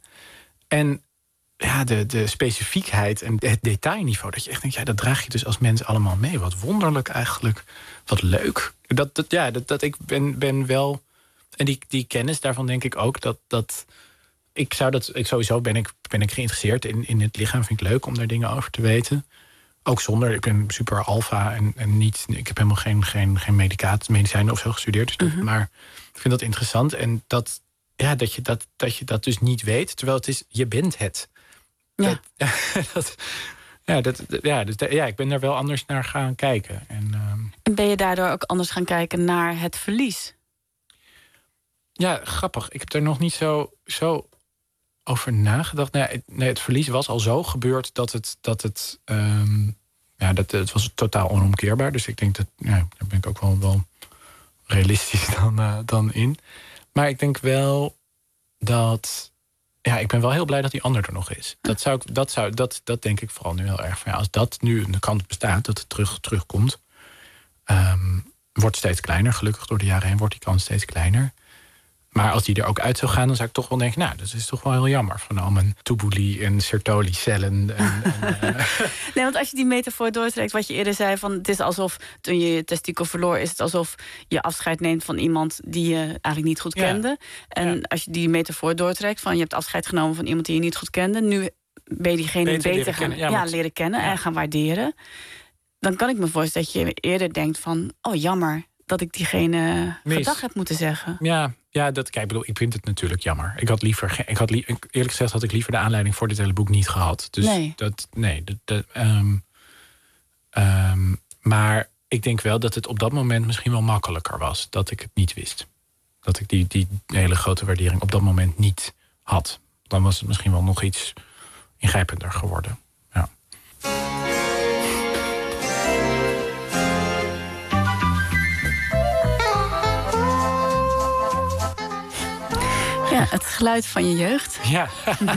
En ja, de, de specifiekheid en het detailniveau, dat je echt denkt, ja, dat draag je dus als mens allemaal mee. Wat wonderlijk eigenlijk, wat leuk. Dat, dat, ja, dat, dat ik ben, ben wel. En die, die kennis daarvan denk ik ook dat. dat ik zou dat. Ik sowieso ben ik, ben ik geïnteresseerd in, in het lichaam. Vind ik leuk om daar dingen over te weten. Ook zonder. Ik ben super alfa en, en niet. Ik heb helemaal geen, geen, geen medicaat, medicijnen of zo gestudeerd. Dus dat, mm-hmm. Maar ik vind dat interessant. En dat, ja, dat, je dat, dat je dat dus niet weet. Terwijl het is, je bent het. Ja. Dat, dat, ja, dat, ja, dat, ja, ik ben daar wel anders naar gaan kijken. En, um... en ben je daardoor ook anders gaan kijken naar het verlies? Ja, grappig. Ik heb er nog niet zo, zo over nagedacht. Nee, het, nee, het verlies was al zo gebeurd dat het. Dat het, um, ja, dat, het was totaal onomkeerbaar. Dus ik denk dat. Ja, daar ben ik ook wel, wel realistisch dan, uh, dan in. Maar ik denk wel dat. Ja, ik ben wel heel blij dat die ander er nog is. Dat, zou ik, dat, zou, dat, dat denk ik vooral nu heel erg. Van, ja, als dat nu een kans bestaat, dat het terug, terugkomt. Um, wordt steeds kleiner. Gelukkig door de jaren heen wordt die kans steeds kleiner. Maar als die er ook uit zou gaan, dan zou ik toch wel denken... nou, dat is toch wel heel jammer van al mijn Tubuli en Sertoli-cellen. En, en, uh... Nee, want als je die metafoor doortrekt, wat je eerder zei... van het is alsof, toen je je testikel verloor... is het alsof je afscheid neemt van iemand die je eigenlijk niet goed kende. Ja. En ja. als je die metafoor doortrekt, van je hebt afscheid genomen van iemand die je niet goed kende... nu ben je diegene beter, beter leren gaan kennen, ja, ja, leren kennen ja. en gaan waarderen... dan kan ik me voorstellen dat je eerder denkt van... oh, jammer dat ik diegene gedag heb moeten zeggen. Ja, ja dat, kijk, bedoel, ik vind het natuurlijk jammer. Ik had liever, ik had li- eerlijk gezegd had ik liever de aanleiding voor dit hele boek niet gehad. Dus nee. dat, nee, dat, dat, um, um, maar ik denk wel dat het op dat moment misschien wel makkelijker was dat ik het niet wist. Dat ik die, die hele grote waardering op dat moment niet had. Dan was het misschien wel nog iets ingrijpender geworden. Ja. Ja, het geluid van je jeugd. Ja,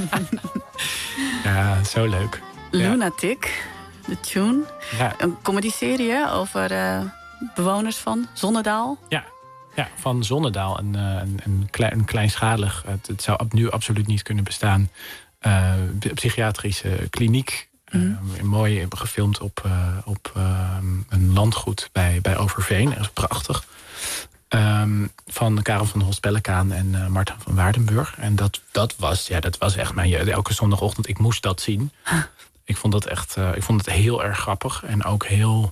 ja zo leuk. Lunatic, de tune. Ja. Een comedyserie over uh, bewoners van Zonnedaal. Ja, ja van Zonnedaal. Een, een, een, klein, een kleinschalig, het, het zou nu absoluut niet kunnen bestaan... Uh, psychiatrische kliniek. Mm. Uh, mooi gefilmd op, uh, op uh, een landgoed bij, bij Overveen. Dat is prachtig. Um, van Karel van Holst-Pellekaan en uh, Martin van Waardenburg. En dat, dat, was, ja, dat was echt mijn... Elke zondagochtend, ik moest dat zien. Huh. Ik vond dat echt uh, ik vond het heel erg grappig. En ook heel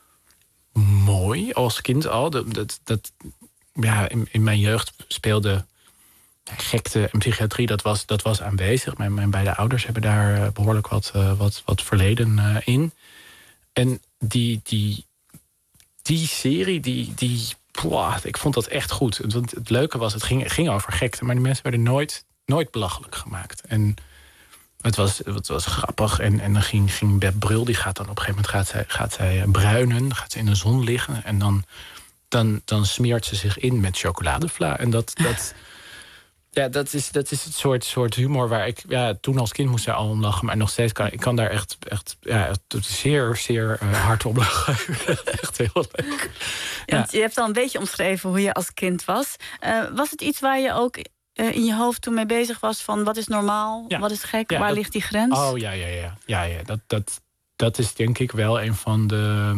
mooi als kind al. Dat, dat, dat, ja, in, in mijn jeugd speelde... gekte en psychiatrie, dat was, dat was aanwezig. Mijn, mijn beide ouders hebben daar uh, behoorlijk wat, uh, wat, wat verleden uh, in. En die, die, die serie, die, die, pwah, ik vond dat echt goed. Want het leuke was, het ging, ging over gekte... maar die mensen werden nooit, nooit belachelijk gemaakt. En het was, het was grappig. En, en dan ging, ging Beb Brul, die gaat dan op een gegeven moment... gaat zij, gaat zij bruinen, gaat ze in de zon liggen... en dan, dan, dan smeert ze zich in met chocoladevla. En dat... dat Ja, dat is, dat is het soort, soort humor waar ik... Ja, toen als kind moest daar al om lachen. Maar nog steeds kan ik kan daar echt, echt ja, zeer, zeer uh, hard om lachen. Echt heel leuk. Ja, ja. Je hebt al een beetje omschreven hoe je als kind was. Uh, was het iets waar je ook uh, in je hoofd toen mee bezig was... van wat is normaal, ja. wat is gek, ja, waar dat, ligt die grens? Oh, ja, ja, ja. ja, ja. Dat, dat, dat is denk ik wel een van de...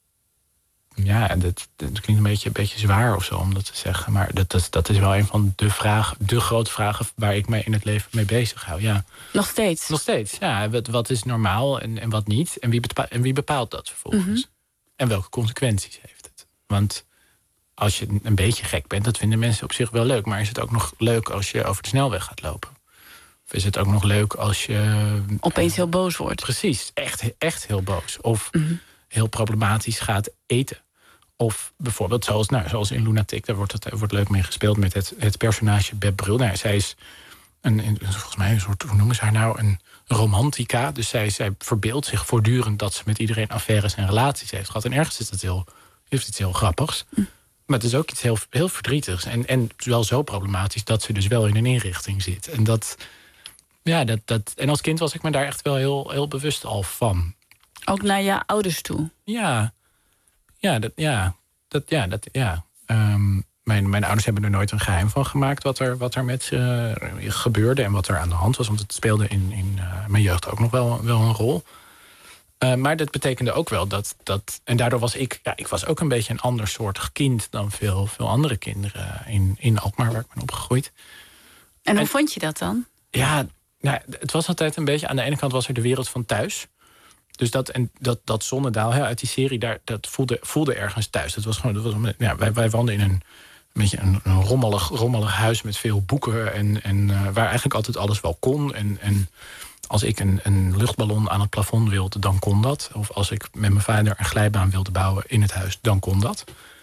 Ja, en dat, dat klinkt een beetje, een beetje zwaar of zo om dat te zeggen. Maar dat, dat, dat is wel een van de vragen, de grote vragen waar ik me in het leven mee bezig hou. Ja. Nog steeds? Nog steeds, ja. Wat, wat is normaal en, en wat niet? En wie, bepaalt, en wie bepaalt dat vervolgens? Mm-hmm. En welke consequenties heeft het? Want als je een beetje gek bent, dat vinden mensen op zich wel leuk. Maar is het ook nog leuk als je over de snelweg gaat lopen? Of is het ook nog leuk als je... Opeens uh, heel boos wordt? Precies, echt, echt heel boos. Of mm-hmm. heel problematisch gaat eten. Of bijvoorbeeld, zoals, nou, zoals in Lunatic, daar wordt, het, wordt leuk mee gespeeld met het, het personage Beb Brul. Nou, zij is een, een, volgens mij een soort, hoe noemen ze haar nou, een romantica. Dus zij, zij verbeeldt zich voortdurend dat ze met iedereen affaires en relaties heeft gehad. En ergens is dat heel, heeft iets heel grappigs. Mm. Maar het is ook iets heel, heel verdrietigs. En, en wel zo problematisch dat ze dus wel in een inrichting zit. En dat, ja, dat, dat, en als kind was ik me daar echt wel heel, heel bewust al van. Ook naar je ouders toe? Ja. Ja, dat, ja, dat, ja, dat, ja. Um, mijn, mijn ouders hebben er nooit een geheim van gemaakt wat er, wat er met ze uh, gebeurde en wat er aan de hand was. Want het speelde in, in uh, mijn jeugd ook nog wel, wel een rol. Uh, maar dat betekende ook wel dat, dat... En daardoor was ik... Ja, ik was ook een beetje een ander soort kind dan veel, veel andere kinderen in, in Alkmaar, waar ik ben opgegroeid. En hoe en, vond je dat dan? Ja, nou, het was altijd een beetje... Aan de ene kant was er de wereld van thuis. Dus dat, en dat, dat Zonnedaal hè, uit die serie, daar, dat voelde, voelde ergens thuis. Dat was gewoon, dat was, ja, wij, wij woonden in een, een beetje een, een rommelig, rommelig huis met veel boeken. En, en uh, waar eigenlijk altijd alles wel kon. En, en als ik een, een luchtballon aan het plafond wilde, dan kon dat. Of als ik met mijn vader een glijbaan wilde bouwen in het huis, dan kon dat.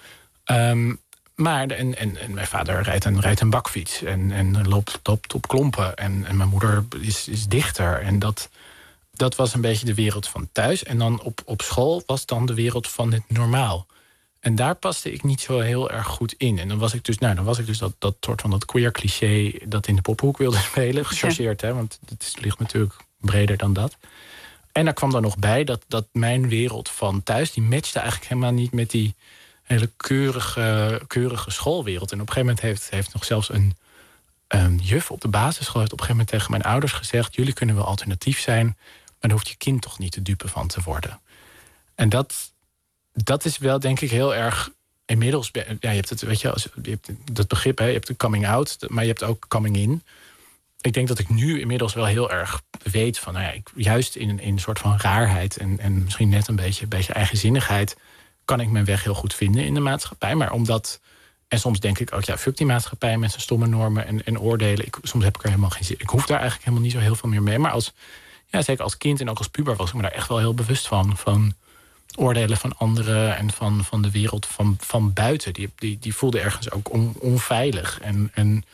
Um, maar en, en, en mijn vader rijdt een, rijdt een bakfiets en, en loopt, loopt op klompen. En, en mijn moeder is, is dichter. En dat... Dat was een beetje de wereld van thuis. En dan op, op school was dan de wereld van het normaal. En daar paste ik niet zo heel erg goed in. En dan was ik dus, nou, dan was ik dus dat, dat soort van dat queer cliché dat in de pophoek wilde spelen. Gechargeerd, hè, want het ligt natuurlijk breder dan dat. En daar kwam dan nog bij dat, dat mijn wereld van thuis, die matchte eigenlijk helemaal niet met die, hele keurige, keurige schoolwereld. En op een gegeven moment heeft, heeft nog zelfs een, een juf op de basisschool... heeft op een gegeven moment tegen mijn ouders gezegd... jullie kunnen wel alternatief zijn, maar daar hoeft je kind toch niet de dupe van te worden. En dat, dat is wel, denk ik, heel erg... Inmiddels, ja, je hebt het, weet je, als, je hebt dat begrip, hè, je hebt de coming out, maar je hebt ook coming in. Ik denk dat ik nu inmiddels wel heel erg weet van, nou ja, ik, juist in, in een soort van raarheid en, en misschien net een beetje, een beetje eigenzinnigheid, kan ik mijn weg heel goed vinden in de maatschappij. Maar omdat, en soms denk ik ook, ja, fuck die maatschappij met zijn stomme normen en, en oordelen. Ik, soms heb ik er helemaal geen zin. Ik hoef daar eigenlijk helemaal niet zo heel veel meer mee. Maar als, ja, zeker als kind en ook als puber was ik me daar echt wel heel bewust van. Van oordelen van anderen en van, van de wereld van, van buiten. Die, die, die voelde ergens ook on, onveilig. En, en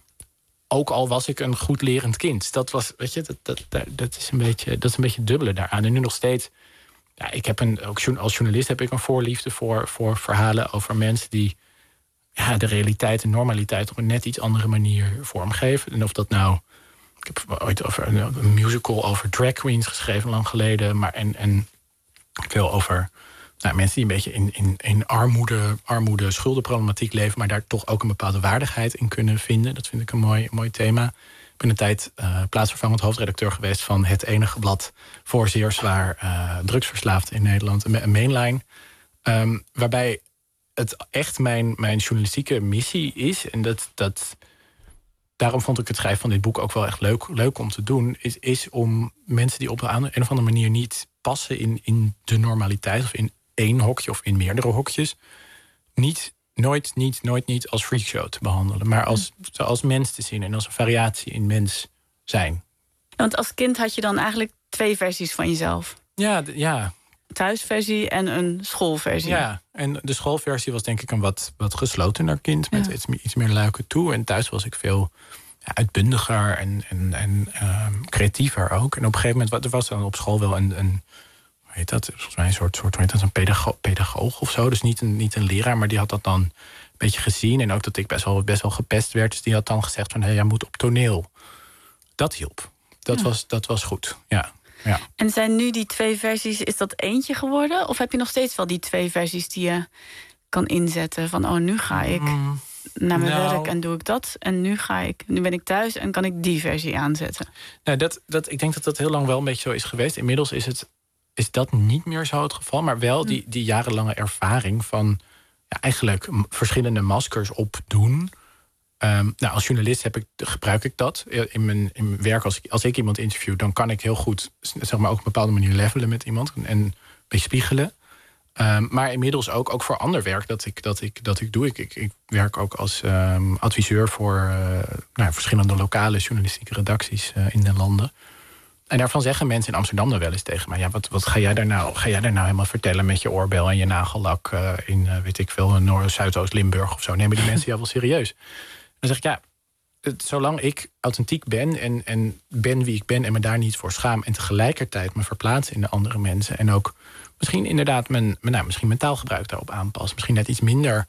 ook al was ik een goed lerend kind. Dat was, weet je, dat, dat, dat, dat is een beetje, dat is een beetje dubbele daaraan. En nu nog steeds, ja, ik heb een, ook als journalist heb ik een voorliefde voor, voor verhalen over mensen die ja, de realiteit en normaliteit op een net iets andere manier vormgeven. En of dat nou, ik heb ooit over een, een musical over drag queens geschreven lang geleden, maar en, en veel over nou, mensen die een beetje in, in, in armoede, armoede, schuldenproblematiek leven, maar daar toch ook een bepaalde waardigheid in kunnen vinden. Dat vind ik een mooi, mooi thema. Ik ben een tijd uh, plaatsvervangend hoofdredacteur geweest van het enige blad voor zeer zwaar uh, drugsverslaafd in Nederland, een Mainline. Um, waarbij het echt mijn, mijn journalistieke missie is. En dat, dat, daarom vond ik het schrijven van dit boek ook wel echt leuk, leuk om te doen. Is, is om mensen die op een, een of andere manier niet passen in, in de normaliteit of in één hokje of in meerdere hokjes, niet, nooit, niet, nooit niet als freakshow te behandelen, maar als, als mens te zien en als een variatie in mens zijn. Want als kind had je dan eigenlijk twee versies van jezelf. Ja, ja. Thuisversie en een schoolversie. Ja, en de schoolversie was denk ik een wat, wat geslotener kind met ja. iets, iets meer luiken toe. En thuis was ik veel ja, uitbundiger en, en, en uh, creatiever ook. En op een gegeven moment, er was dan op school wel een, een hoe heet dat, volgens mij een soort, soort hoe heet dat, een pedago- pedagoog of zo. Dus niet een, niet een leraar, maar die had dat dan een beetje gezien. En ook dat ik best wel, best wel gepest werd. Dus die had dan gezegd van, hey, jij moet op toneel. Dat hielp. Dat, ja. was, dat was goed, ja. Ja. En zijn nu die twee versies, is dat eentje geworden? Of heb je nog steeds wel die twee versies die je kan inzetten? Van, oh, nu ga ik mm, naar mijn nou, werk en doe ik dat. En nu ga ik, nu ben ik thuis en kan ik die versie aanzetten. Nou, dat, dat, ik denk dat dat heel lang wel een beetje zo is geweest. Inmiddels is, het, is dat niet meer zo het geval. Maar wel die, die jarenlange ervaring van ja, eigenlijk verschillende maskers opdoen. Um, nou, als journalist heb ik, gebruik ik dat in mijn, in mijn werk. Als ik, als ik iemand interview, dan kan ik heel goed, zeg maar, ook op een bepaalde manier levelen met iemand en een beetje spiegelen. Um, maar inmiddels ook, ook voor ander werk dat ik, dat ik, dat ik doe. Ik, ik, ik werk ook als um, adviseur voor uh, nou, verschillende lokale journalistieke redacties uh, in de landen. En daarvan zeggen mensen in Amsterdam dan wel eens tegen mij, ja, wat, wat ga jij daar nou, ga jij daar nou helemaal vertellen met je oorbel en je nagellak uh, in, uh, weet ik veel, Noord- Zuidoost-Limburg of zo? Nemen die mensen jou wel serieus? Dan zeg ik, ja, het, zolang ik authentiek ben en, en ben wie ik ben en me daar niet voor schaam en tegelijkertijd me verplaatsen in de andere mensen en ook misschien inderdaad mijn, mijn, nou, misschien mijn taalgebruik daarop aanpassen, misschien net iets minder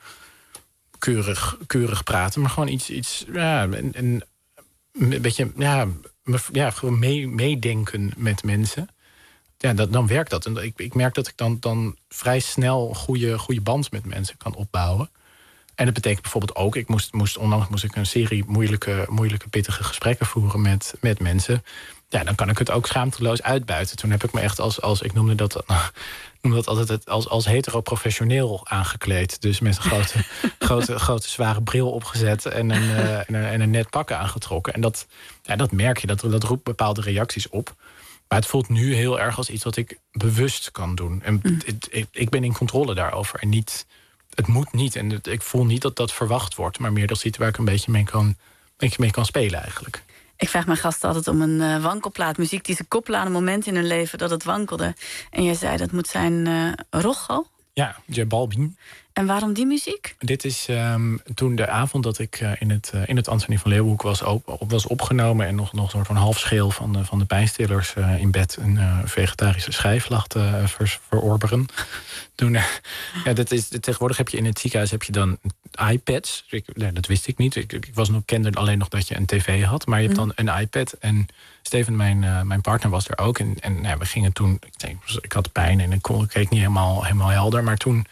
keurig, keurig praten, maar gewoon iets, iets ja, een, een, een beetje, ja, ja gewoon mee, meedenken met mensen. Ja, dat, dan werkt dat. En ik, ik merk dat ik dan, dan vrij snel een goede, goede band met mensen kan opbouwen. En dat betekent bijvoorbeeld ook, ik moest, moest onlangs moest ik een serie moeilijke, moeilijke pittige gesprekken voeren met, met mensen. Ja, dan kan ik het ook schaamteloos uitbuiten. Toen heb ik me echt als, als ik noemde dat, nou, noemde dat altijd als, als hetero-professioneel aangekleed. Dus met een grote, grote, grote zware bril opgezet en een, uh, en een, en een net pak aangetrokken. En dat, ja, dat merk je, dat, dat roept bepaalde reacties op. Maar het voelt nu heel erg als iets wat ik bewust kan doen. En mm. het, ik, ik ben in controle daarover en niet. Het moet niet en het, ik voel niet dat dat verwacht wordt, maar meer dat iets waar ik een beetje mee kan, een beetje mee kan spelen eigenlijk. Ik vraag mijn gasten altijd om een uh, wankelplaat. Muziek die ze koppelen aan een moment in hun leven dat het wankelde. En jij zei dat moet zijn uh, Rocco. Ja, J Balvin. En waarom die muziek? Dit is um, toen de avond dat ik uh, in het, uh, in het Antonie van Leeuwenhoek was, op, was opgenomen en nog, nog een soort van half scheel van de, van de pijnstillers uh, in bed een uh, vegetarische schijf lag te uh, ver, verorberen. Toen, uh, ja, dat is, tegenwoordig heb je in het ziekenhuis heb je dan iPads. Ik, nee, dat wist ik niet. Ik, ik was nog, kende alleen nog dat je een tv had, maar je hebt dan een iPad. En Steven, mijn, uh, mijn partner, was er ook. En, en nou, we gingen toen, ik, denk, ik had pijn en ik, kon, ik keek niet helemaal, helemaal helder, maar toen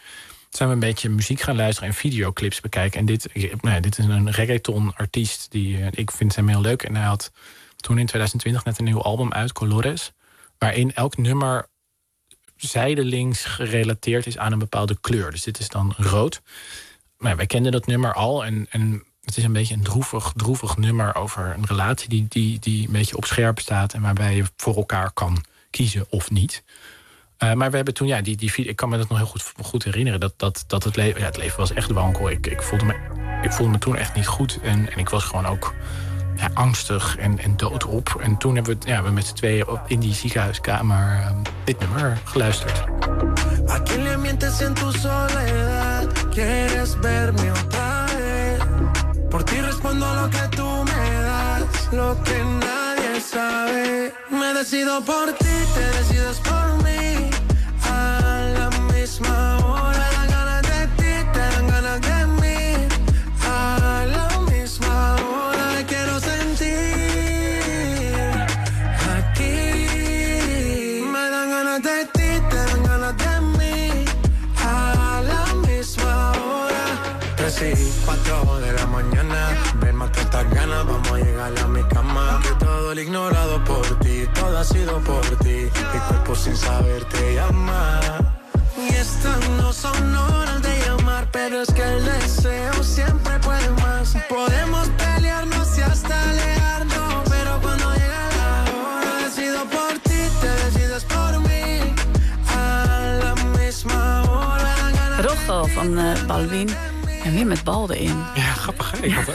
zijn we een beetje muziek gaan luisteren en videoclips bekijken. En dit, nou, dit is een reggaeton-artiest. Die, uh, ik vind hem heel leuk. En hij had toen in twintig twintig net een nieuw album uit, Colores. Waarin elk nummer zijdelings gerelateerd is aan een bepaalde kleur. Dus dit is dan rood. Maar wij kenden dat nummer al. En, en het is een beetje een droevig, droevig nummer over een relatie die, die, die een beetje op scherp staat. En waarbij je voor elkaar kan kiezen of niet. Uh, maar we hebben toen, ja, die, die, ik kan me dat nog heel goed, goed herinneren. Dat, dat, dat het, leven, ja, het leven was echt wankel. Ik, ik, voelde me, ik voelde me toen echt niet goed. En, en ik was gewoon ook ja, angstig en, en doodop. En toen hebben we, ja, we met z'n tweeën op, in die ziekenhuiskamer uh, dit nummer geluisterd. A quien le mientes en tu soledad, quieres verme otra vez. Por ti respondo lo que tú me das, lo que nadie sabe. Me decido por ti, te decides por mí. A la misma hora, dan ganas de ti, te dan ganas de mí. A la misma hora, te quiero sentir aquí. Me dan ganas de ti, te dan ganas de mí. A la misma hora. Tres y cuatro de la mañana, ven más que estas ganas, vamos a llegar a mi cama. Que todo lo ignorado por ti, todo ha sido por ti. Mi cuerpo sin saber te llama. Y estas no son horas de llamar, pero es que el deseo siempre puede más. Podemos pelearnos y hasta alejarnos, pero cuando llega la hora, decido por ti, te decides por mí. A la misma hora. Rocco van uh, Balwin. En weer met bal erin. Ja, grappig. Hè? Ik had...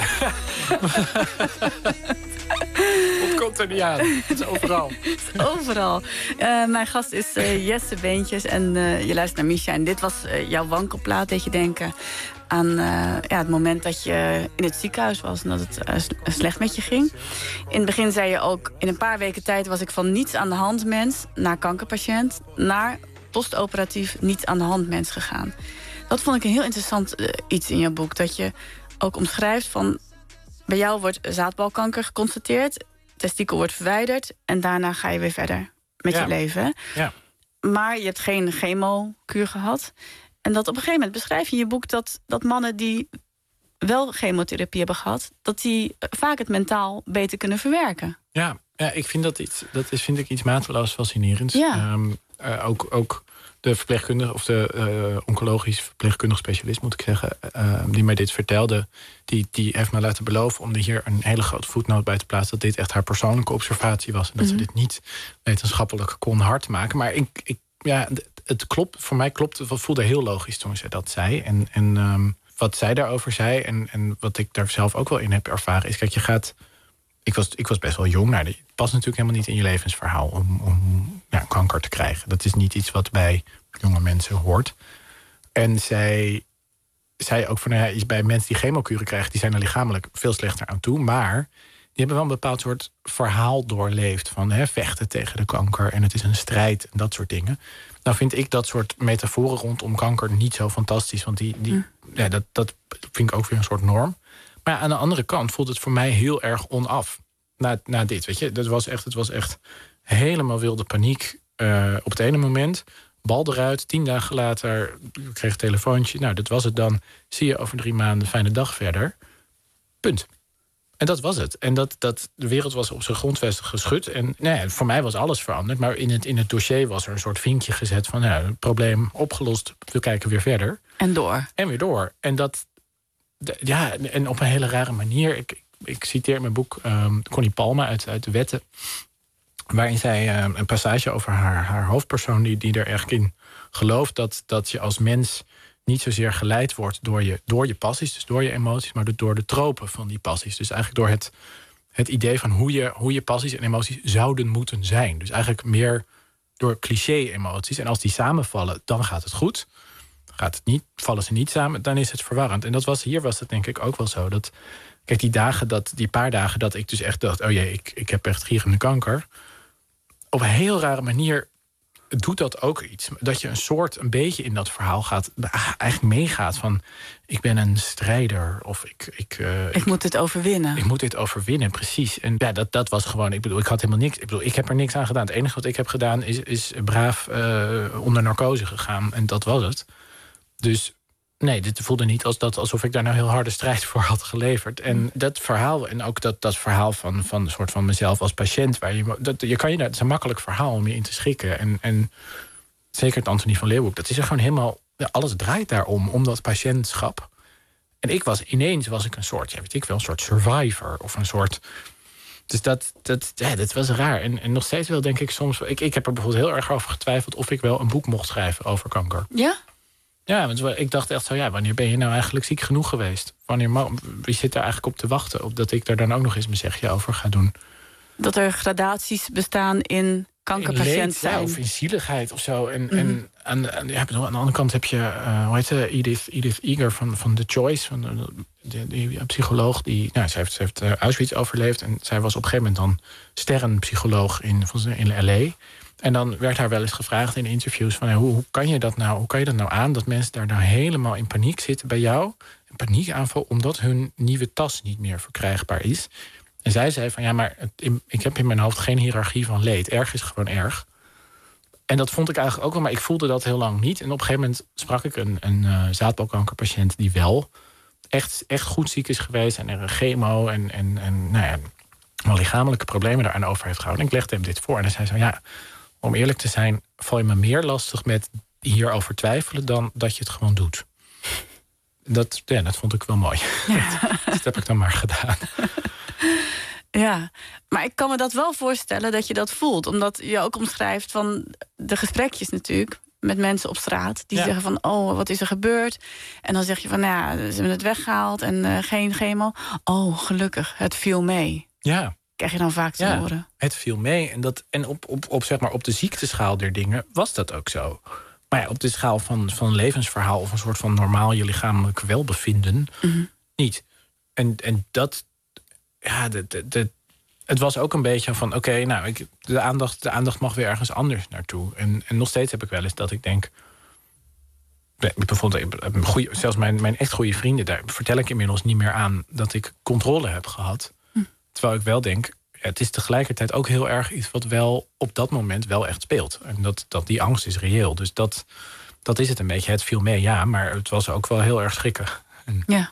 Het komt er niet aan. Het is overal. Het is overal. Uh, mijn gast is uh, Jesse Beentjes. En uh, je luistert naar Misha. En dit was uh, jouw wankelplaat, deed je denken aan uh, ja, het moment dat je in het ziekenhuis was en dat het uh, slecht met je ging. In het begin zei je ook, in een paar weken tijd was ik van niets aan de hand mens naar kankerpatiënt, naar postoperatief niets aan de hand mens gegaan. Dat vond ik een heel interessant uh, iets in jouw boek. Dat je ook omschrijft van, bij jou wordt zaadbalkanker geconstateerd, testikel wordt verwijderd en daarna ga je weer verder met ja. je leven. Ja. Maar je hebt geen chemokuur gehad. En dat op een gegeven moment beschrijf je in je boek dat, dat mannen die wel chemotherapie hebben gehad, dat die vaak het mentaal beter kunnen verwerken. Ja, ja ik vind dat iets, dat is, vind ik iets mateloos fascinerends. Ja. Um, uh, ook, ook de verpleegkundige of de uh, oncologisch verpleegkundig specialist, moet ik zeggen, uh, die mij dit vertelde, die, die heeft me laten beloven om er hier een hele grote voetnoot bij te plaatsen, dat dit echt haar persoonlijke observatie was. En dat mm-hmm. ze dit niet wetenschappelijk kon hard maken. Maar ik, ik, ja, het klopt, voor mij klopt, het voelde heel logisch toen ze dat zei. En, en um, wat zij daarover zei, en, en wat ik daar zelf ook wel in heb ervaren, is, kijk, je gaat. Ik was, ik was best wel jong. Nou, het past natuurlijk helemaal niet in je levensverhaal om, om ja, kanker te krijgen. Dat is niet iets wat bij jonge mensen hoort. En zij zei ook van, nou ja, bij mensen die chemokuren krijgen, die zijn er lichamelijk veel slechter aan toe. Maar die hebben wel een bepaald soort verhaal doorleefd van hè, vechten tegen de kanker en het is een strijd en dat soort dingen. Nou vind ik dat soort metaforen rondom kanker niet zo fantastisch. Want die, die, hm. ja, dat, dat vind ik ook weer een soort norm. Maar aan de andere kant voelt het voor mij heel erg onaf. Na, na dit, weet je. Dat was echt, het was echt helemaal wilde paniek uh, op het ene moment. Bal eruit, tien dagen later kreeg ik een telefoontje. Nou, dat was het dan. Zie je over drie maanden, fijne dag verder. Punt. En dat was het. En dat, dat, de wereld was op zijn grondvesten geschud. En nou ja, voor mij was alles veranderd. Maar in het, in het dossier was er een soort vinkje gezet van, nou, het probleem opgelost. We kijken weer verder. En door. En weer door. En dat, ja, en op een hele rare manier. Ik, ik citeer in mijn boek um, Connie Palme uit, uit de Wetten, waarin zij um, een passage over haar, haar hoofdpersoon, die, die er echt in gelooft dat, dat je als mens niet zozeer geleid wordt door je, door je passies, dus door je emoties, maar door de tropen van die passies. Dus eigenlijk door het, het idee van hoe je, hoe je passies en emoties zouden moeten zijn. Dus eigenlijk meer door cliché-emoties. En als die samenvallen, dan gaat het goed. Gaat het niet, vallen ze niet samen, dan is het verwarrend. En dat was, hier was het denk ik ook wel zo. Dat, kijk, die dagen, dat, die paar dagen dat ik dus echt dacht, oh jee, ik, ik heb echt gierende kanker. Op een heel rare manier doet dat ook iets. Dat je een soort, een beetje in dat verhaal gaat, eigenlijk meegaat van, ik ben een strijder. Of ik... Ik, uh, ik, ik moet dit overwinnen. Ik moet dit overwinnen, precies. En ja, dat, dat was gewoon, ik bedoel, ik had helemaal niks. Ik bedoel, ik heb er niks aan gedaan. Het enige wat ik heb gedaan is, is braaf uh, onder narcose gegaan. En dat was het. Dus Nee, dit voelde niet als dat, alsof ik daar nou heel harde strijd voor had geleverd. En dat verhaal, en ook dat, dat verhaal van, van een soort van mezelf als patiënt, waar je, dat, je kan je daar, het is een makkelijk verhaal om je in te schikken. En, en zeker het Antonie van Leeuwenhoek, dat is er gewoon helemaal, ja, alles draait daarom, om dat patiëntschap. En ik was ineens was ik een soort, ja, weet ik wel, een soort survivor of een soort. Dus dat, dat, ja, dat was raar. En, en nog steeds wel denk ik soms, ik, ik heb er bijvoorbeeld heel erg over getwijfeld of ik wel een boek mocht schrijven over kanker. Ja? Ja, want ik dacht echt zo, ja, wanneer ben je nou eigenlijk ziek genoeg geweest? Wanneer, wie zit er eigenlijk op te wachten? Op dat ik daar dan ook nog eens mijn zegje over ga doen. Dat er gradaties bestaan in kankerpatiënt leed, zijn. Ja, of in zieligheid of zo. En, Mm-hmm. en aan, aan, ja, aan de andere kant heb je, uh, hoe heet ze, Edith, Edith Eger van, van The Choice, van de, de, die psycholoog. Die, nou, ze heeft, ze heeft uh, Auschwitz overleefd. En zij was op een gegeven moment dan sterrenpsycholoog in, in L A. En dan werd haar wel eens gevraagd in interviews van, hoe, hoe kan je dat nou, hoe kan je dat nou aan dat mensen daar nou helemaal in paniek zitten bij jou, een paniekaanval omdat hun nieuwe tas niet meer verkrijgbaar is. En zij zei van, ja, maar het, ik heb in mijn hoofd geen hiërarchie van leed. Erg is gewoon erg. En dat vond ik eigenlijk ook wel, maar ik voelde dat heel lang niet. En op een gegeven moment sprak ik een, een uh, zaadbalkankerpatiënt die wel echt, echt goed ziek is geweest en er een chemo en, en, en nou ja, wel lichamelijke problemen daaraan over heeft gehouden. En ik legde hem dit voor en hij zei zo, ja, om eerlijk te zijn, val je me meer lastig met hierover twijfelen dan dat je het gewoon doet. Dat, ja, dat vond ik wel mooi. Ja. dat, dat heb ik dan maar gedaan. Ja, maar ik kan me dat wel voorstellen dat je dat voelt. Omdat je ook omschrijft van de gesprekjes natuurlijk met mensen op straat. Die ja. zeggen van, oh, wat is er gebeurd? En dan zeg je van, nou ja, ze hebben het weggehaald en uh, geen chemo. Oh, gelukkig, het viel mee. Ja. Krijg je dan vaak te ja, horen. Het viel mee. En, dat, en op, op, op, zeg maar, op de ziekteschaal der dingen was dat ook zo. Maar ja, op de schaal van, van een levensverhaal of een soort van normaal je lichamelijk welbevinden, mm-hmm. niet. En, en dat, ja, de, de, de, het was ook een beetje van, oké, okay, nou, ik, de, aandacht, de aandacht mag weer ergens anders naartoe. En, en nog steeds heb ik wel eens dat ik denk, bijvoorbeeld, goeie, zelfs mijn, mijn echt goede vrienden, daar vertel ik inmiddels niet meer aan dat ik controle heb gehad. Hm. Terwijl ik wel denk, het is tegelijkertijd ook heel erg iets wat wel op dat moment wel echt speelt. En dat, dat die angst is reëel. Dus dat, dat is het een beetje. Het viel mee, ja, maar het was ook wel heel erg schrikken. En ja.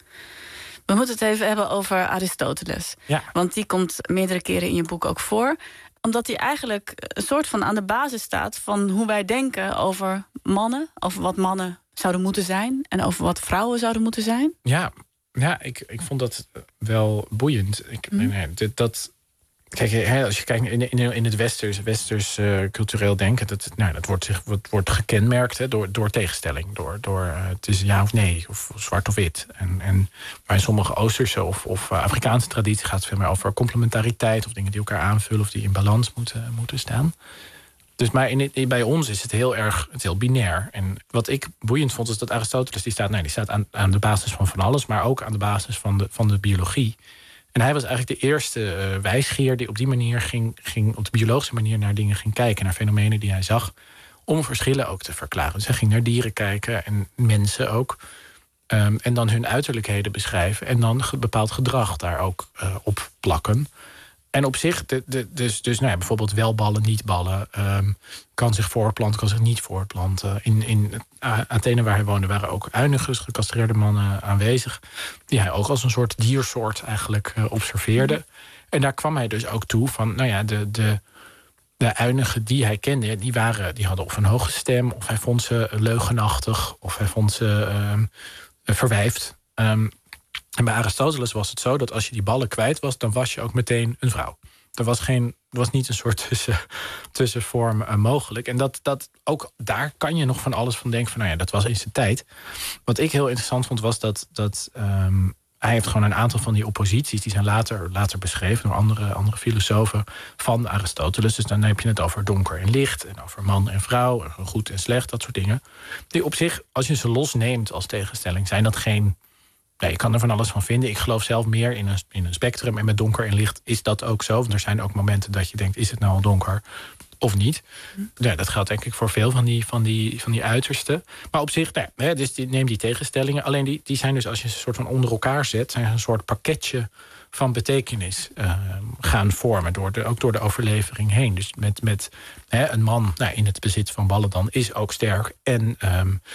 We moeten het even hebben over Aristoteles. Ja. Want die komt meerdere keren in je boek ook voor. Omdat hij eigenlijk een soort van aan de basis staat van hoe wij denken over mannen. Over wat mannen zouden moeten zijn. En over wat vrouwen zouden moeten zijn. Ja, ja ik, ik vond dat wel boeiend. Ik, mm. nee, nee, dat, kijk, als je kijkt in, in, in het westers, westers uh, cultureel denken, dat, nou, dat wordt, zich, wordt, wordt gekenmerkt hè, door, door tegenstelling. Door, door uh, het is ja of nee, of zwart of wit. En, en maar in sommige Oosterse of, of uh, Afrikaanse traditie gaat het veel meer over complementariteit, of dingen die elkaar aanvullen of die in balans moeten, moeten staan. Dus maar in, in, bij ons is het heel erg, het is heel binair. En wat ik boeiend vond, is dat Aristoteles, die staat, nee, die staat aan, aan de basis van van alles, maar ook aan de basis van de, van de biologie. En hij was eigenlijk de eerste uh, wijsgeer die op die manier ging, ging, op de biologische manier naar dingen ging kijken, naar fenomenen die hij zag, om verschillen ook te verklaren. Dus hij ging naar dieren kijken en mensen ook. Um, en dan hun uiterlijkheden beschrijven en dan ge, bepaald gedrag daar ook uh, op plakken. En op zich, de, de, dus, dus nou ja, bijvoorbeeld wel ballen, niet ballen, um, kan zich voortplanten, kan zich niet voortplanten. In, in Athene, waar hij woonde, waren ook uiniges, gecastreerde mannen aanwezig, die hij ook als een soort diersoort eigenlijk uh, observeerde. Mm. En daar kwam hij dus ook toe van, nou ja, de, de, de uinigen die hij kende, die, waren, die hadden of een hoge stem, of hij vond ze leugenachtig, of hij vond ze um, verwijfd. Um, En bij Aristoteles was het zo dat als je die ballen kwijt was, dan was je ook meteen een vrouw. Er was, geen, er was niet een soort tussen, tussenvorm uh, mogelijk. En dat, dat, ook daar kan je nog van alles van denken van, nou ja, dat was in zijn tijd. Wat ik heel interessant vond was dat, dat um, hij heeft gewoon een aantal van die opposities, die zijn later, later beschreven door andere, andere filosofen van Aristoteles. Dus dan heb je het over donker en licht en over man en vrouw, en goed en slecht, dat soort dingen. Die op zich, als je ze losneemt als tegenstelling, zijn dat geen... Nee, je kan er van alles van vinden. Ik geloof zelf meer in een, in een spectrum. En met donker en licht is dat ook zo. Want er zijn ook momenten dat je denkt, is het nou al donker of niet? Mm. Ja, dat geldt denk ik voor veel van die, van die, van die uitersten. Maar op zich, nee, hè, dus die, neem die tegenstellingen. Alleen die, die zijn dus, als je ze soort van onder elkaar zet, zijn een soort pakketje van betekenis uh, gaan vormen. Door de, ook door de overlevering heen. Dus met, met hè, een man nou, in het bezit van ballen dan is ook sterk. En... Um,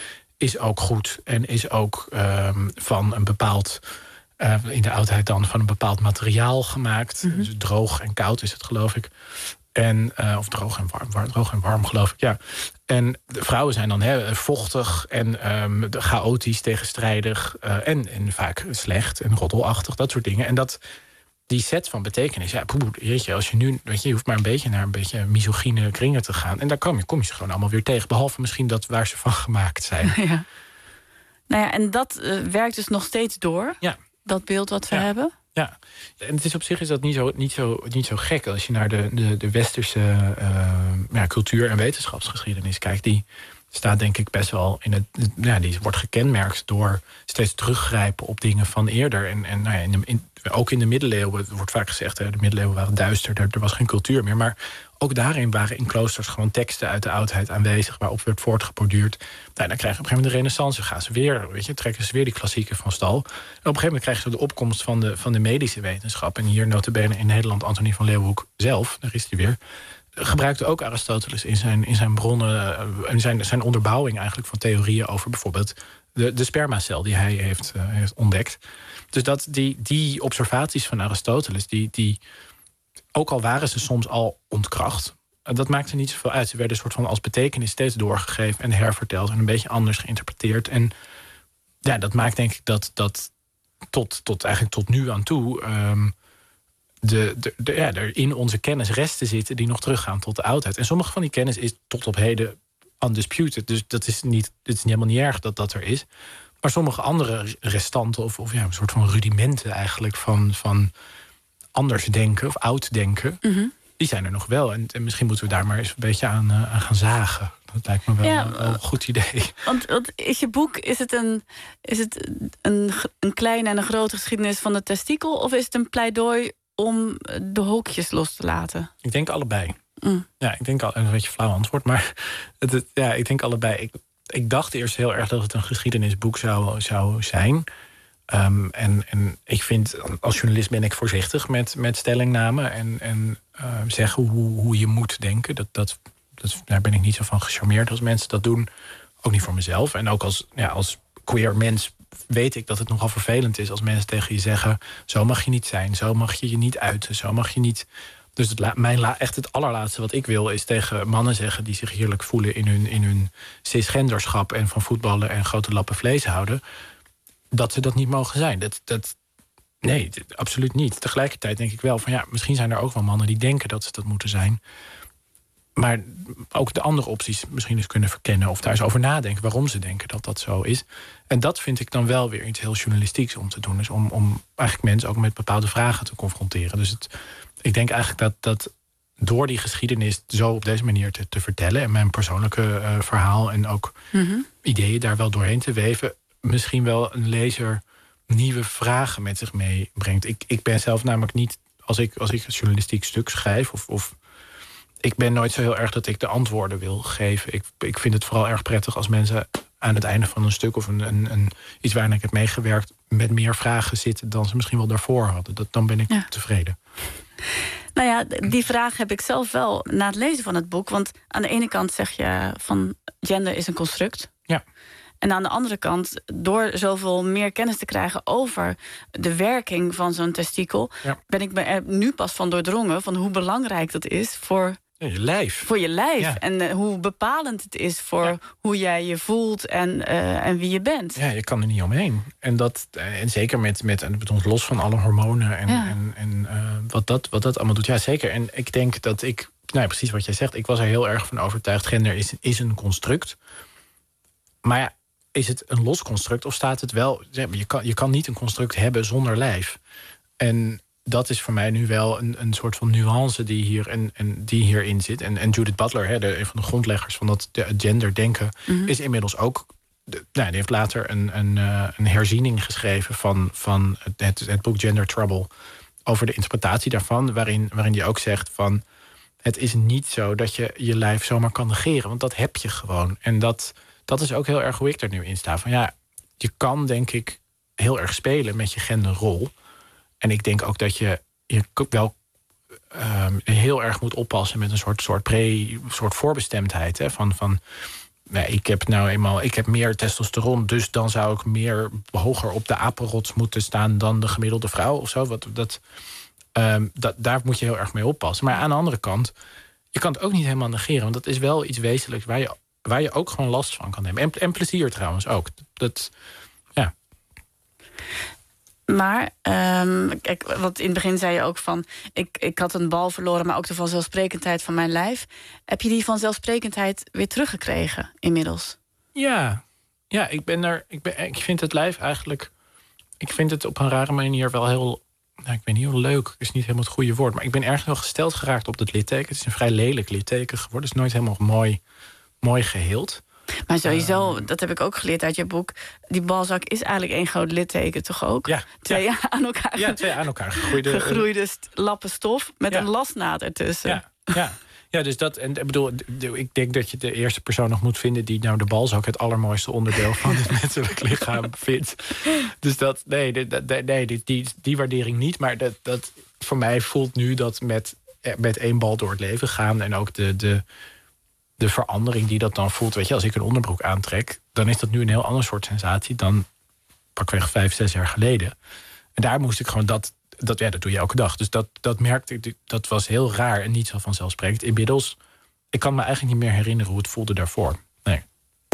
is ook goed en is ook um, van een bepaald... Uh, in de oudheid dan van een bepaald materiaal gemaakt. Mm-hmm. Dus droog en koud is het, geloof ik. En, uh, of droog en warm, war, droog en warm, geloof ik, ja. En de vrouwen zijn dan he, vochtig en um, chaotisch, tegenstrijdig... Uh, en, en vaak slecht en roddelachtig, dat soort dingen. En dat, die set van betekenis, ja, poeh, jeetje, als je nu... Weet je, je hoeft maar een beetje naar een beetje misogyne kringen te gaan. En daar kom je, kom je ze gewoon allemaal weer tegen. Behalve misschien dat waar ze van gemaakt zijn. Ja. Nou ja, en dat uh, werkt dus nog steeds door... Ja. Dat beeld wat we ja. hebben? Ja, en het is op zich is dat niet zo, niet zo, niet zo gek... als je naar de, de, de westerse uh, ja, cultuur- en wetenschapsgeschiedenis kijkt. Die staat denk ik best wel in het... Ja, die wordt gekenmerkt door steeds teruggrijpen op dingen van eerder. En, en nou ja, in de, in, ook in de middeleeuwen, wordt vaak gezegd... Hè, de middeleeuwen waren duister, er, er was geen cultuur meer. Maar ook daarin waren in kloosters gewoon teksten uit de oudheid aanwezig... waarop werd voortgeborduurd. Nou, dan krijg je op een gegeven moment de renaissance. Gaan ze weer, weet je, trekken ze weer die klassieken van stal. En op een gegeven moment krijg je de opkomst van de, van de medische wetenschap. En hier nota bene in Nederland Antonie van Leeuwenhoek zelf, daar is hij weer... gebruikte ook Aristoteles in zijn, in zijn bronnen... en zijn, zijn onderbouwing eigenlijk van theorieën over bijvoorbeeld... de, de spermacel die hij heeft, uh, heeft ontdekt. Dus dat die, die observaties van Aristoteles... die, die ook al waren ze soms al ontkracht... dat maakte niet zoveel uit. Ze werden een soort van als betekenis steeds doorgegeven... en herverteld en een beetje anders geïnterpreteerd. En ja, dat maakt denk ik dat, dat tot, tot eigenlijk tot nu aan toe... Um, de, de, de, ja, er in onze kennis resten zitten die nog teruggaan tot de oudheid. En sommige van die kennis is tot op heden undisputed. Dus dat is niet, het is helemaal niet erg dat dat er is. Maar sommige andere restanten... of, of ja, een soort van rudimenten eigenlijk... van, van anders denken of oud denken... Mm-hmm. Die zijn er nog wel. En, en misschien moeten we daar maar eens een beetje aan, uh, aan gaan zagen. Dat lijkt me wel, ja, wel een goed idee. Want, want is je boek, is het, een, is het een, een kleine en een grote geschiedenis van de testikel... of is het een pleidooi om de hokjes los te laten? Ik denk allebei. Mm. Ja, ik denk al een beetje flauw antwoord, maar het, het, ja, ik denk allebei. Ik, ik dacht eerst heel erg dat het een geschiedenisboek zou, zou zijn... Um, en, en ik vind, als journalist ben ik voorzichtig met, met stellingnamen... en, en uh, zeggen hoe, hoe je moet denken. Dat, dat, dat, daar ben ik niet zo van gecharmeerd als mensen dat doen. Ook niet voor mezelf. En ook als, ja, als queer mens weet ik dat het nogal vervelend is... als mensen tegen je zeggen, zo mag je niet zijn... zo mag je je niet uiten, zo mag je niet... Dus het la, mijn la, echt het allerlaatste wat ik wil is tegen mannen zeggen... die zich heerlijk voelen in hun, in hun cisgenderschap... en van voetballen en grote lappen vlees houden... dat ze dat niet mogen zijn. Dat, dat, nee, absoluut niet. Tegelijkertijd denk ik wel van ja, misschien zijn er ook wel mannen die denken dat ze dat moeten zijn. Maar ook de andere opties misschien eens kunnen verkennen... of daar eens over nadenken waarom ze denken dat dat zo is. En dat vind ik dan wel weer iets heel journalistieks om te doen. Dus om, om eigenlijk mensen ook met bepaalde vragen te confronteren. Dus het, ik denk eigenlijk dat, dat door die geschiedenis zo op deze manier te, te vertellen... en mijn persoonlijke uh, verhaal en ook mm-hmm. ideeën daar wel doorheen te weven... misschien wel een lezer nieuwe vragen met zich meebrengt. Ik, ik ben zelf namelijk niet, als ik, als ik een journalistiek stuk schrijf... Of, of ik ben nooit zo heel erg dat ik de antwoorden wil geven. Ik, ik vind het vooral erg prettig als mensen aan het einde van een stuk... of een, een, een, iets waarin ik heb meegewerkt... met meer vragen zitten dan ze misschien wel daarvoor hadden. Dat, dan ben ik ja. tevreden. Nou ja, die vraag heb ik zelf wel na het lezen van het boek. Want aan de ene kant zeg je van gender is een construct... Ja. En aan de andere kant, door zoveel meer kennis te krijgen... over de werking van zo'n testikel... Ja. ben ik me er nu pas van doordrongen... van hoe belangrijk dat is voor... Ja, je lijf. Voor je lijf. Ja. En uh, hoe bepalend het is voor ja. hoe jij je voelt en, uh, en wie je bent. Ja, je kan er niet omheen. En, dat, en zeker met, met, met ons los van alle hormonen... en, ja. en, en uh, wat, dat, wat dat allemaal doet. Ja, zeker. En ik denk dat ik... Nou ja, precies wat jij zegt. Ik was er heel erg van overtuigd. Gender is, is een construct. Maar ja... Is het een los construct of staat het wel... Je kan, je kan niet een construct hebben zonder lijf. En dat is voor mij nu wel een, een soort van nuance die, hier, en, en die hierin zit. En, en Judith Butler, hè, de, een van de grondleggers van dat genderdenken... Mm-hmm. is inmiddels ook... De, nou, die heeft later een, een, uh, een herziening geschreven van, van het, het boek Gender Trouble... over de interpretatie daarvan, waarin, waarin die ook zegt van... het is niet zo dat je je lijf zomaar kan negeren, want dat heb je gewoon. En dat... Dat is ook heel erg hoe ik er nu in sta. Van ja, je kan denk ik heel erg spelen met je genderrol. En ik denk ook dat je, je wel um, heel erg moet oppassen met een soort, soort, pre, soort voorbestemdheid. Hè, van, van nee, ik heb nou eenmaal, ik heb meer testosteron, dus dan zou ik meer hoger op de apenrots moeten staan dan de gemiddelde vrouw of zo. Wat, dat, um, dat, daar moet je heel erg mee oppassen. Maar aan de andere kant, je kan het ook niet helemaal negeren, want dat is wel iets wezenlijks waar je, waar je ook gewoon last van kan nemen. En, en plezier trouwens ook. Dat, ja. Maar, um, kijk, wat in het begin zei je ook van... Ik, ik had een bal verloren, maar ook de vanzelfsprekendheid van mijn lijf. Heb je die vanzelfsprekendheid weer teruggekregen inmiddels? Ja, ja ik, ben er, ik, ben, ik vind het lijf eigenlijk... Ik vind het op een rare manier wel heel... Nou, ik ben heel leuk, is niet helemaal het goede woord... maar ik ben ergens wel gesteld geraakt op dat litteken. Het is een vrij lelijk litteken geworden. Het is nooit helemaal mooi, mooi geheeld. Maar sowieso, uh, dat heb ik ook geleerd uit je boek... die balzak is eigenlijk één groot litteken, toch ook? Ja. Twee ja. aan elkaar, ja, twee aan elkaar gegroeide, gegroeide lappen stof... met ja. een lasnaad ertussen. Ja, ja. ja dus dat... En, ik bedoel, ik denk dat je de eerste persoon nog moet vinden... die nou de balzak het allermooiste onderdeel van het menselijk lichaam vindt. Dus dat, nee, nee, nee die, die, die waardering niet. Maar dat, dat voor mij voelt nu dat met, met één bal door het leven gaan... en ook de... de de verandering die dat dan voelt, weet je, als ik een onderbroek aantrek, dan is dat nu een heel ander soort sensatie dan pakweg vijf, zes jaar geleden. En daar moest ik gewoon dat, dat ja, dat doe je elke dag. Dus dat, dat merkte ik, dat was heel raar en niet zo vanzelfsprekend. Inmiddels, ik kan me eigenlijk niet meer herinneren hoe het voelde daarvoor. Nee.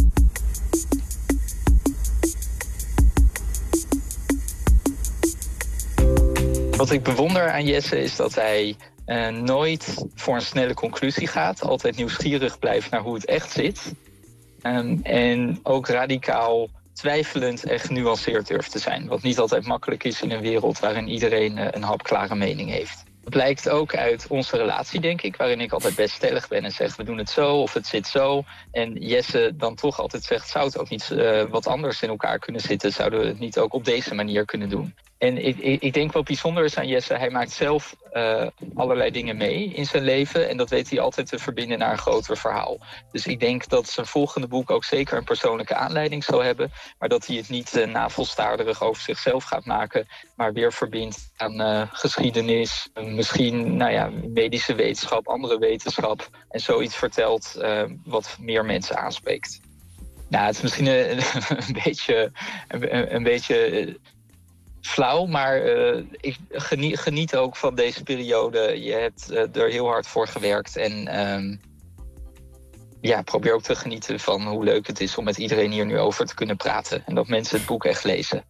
Wat ik bewonder aan Jesse is dat hij Uh, nooit voor een snelle conclusie gaat. Altijd nieuwsgierig blijft naar hoe het echt zit. Um, en ook radicaal twijfelend en genuanceerd durft te zijn. Wat niet altijd makkelijk is in een wereld waarin iedereen uh, een hapklare mening heeft. Dat blijkt ook uit onze relatie, denk ik, waarin ik altijd best stellig ben en zeg we doen het zo of het zit zo. En Jesse dan toch altijd zegt, zou het ook niet uh, wat anders in elkaar kunnen zitten? Zouden we het niet ook op deze manier kunnen doen? En ik, ik, ik denk wat bijzonder is aan Jesse, hij maakt zelf uh, allerlei dingen mee in zijn leven. En dat weet hij altijd te verbinden naar een groter verhaal. Dus ik denk dat zijn volgende boek ook zeker een persoonlijke aanleiding zal hebben. Maar dat hij het niet uh, navelstaarderig over zichzelf gaat maken. Maar weer verbindt aan uh, geschiedenis, uh, misschien nou ja, medische wetenschap, andere wetenschap. En zoiets vertelt uh, wat meer mensen aanspreekt. Nou, het is misschien een, een beetje... Een, een beetje uh, flauw, maar uh, ik geniet, geniet ook van deze periode. Je hebt uh, er heel hard voor gewerkt en um, ja, probeer ook te genieten van hoe leuk het is om met iedereen hier nu over te kunnen praten. En dat mensen het boek echt lezen.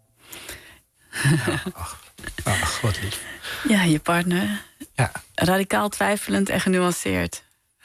Ja, ach, ach, wat lief. Ja, je partner. Ja. Radicaal twijfelend en genuanceerd.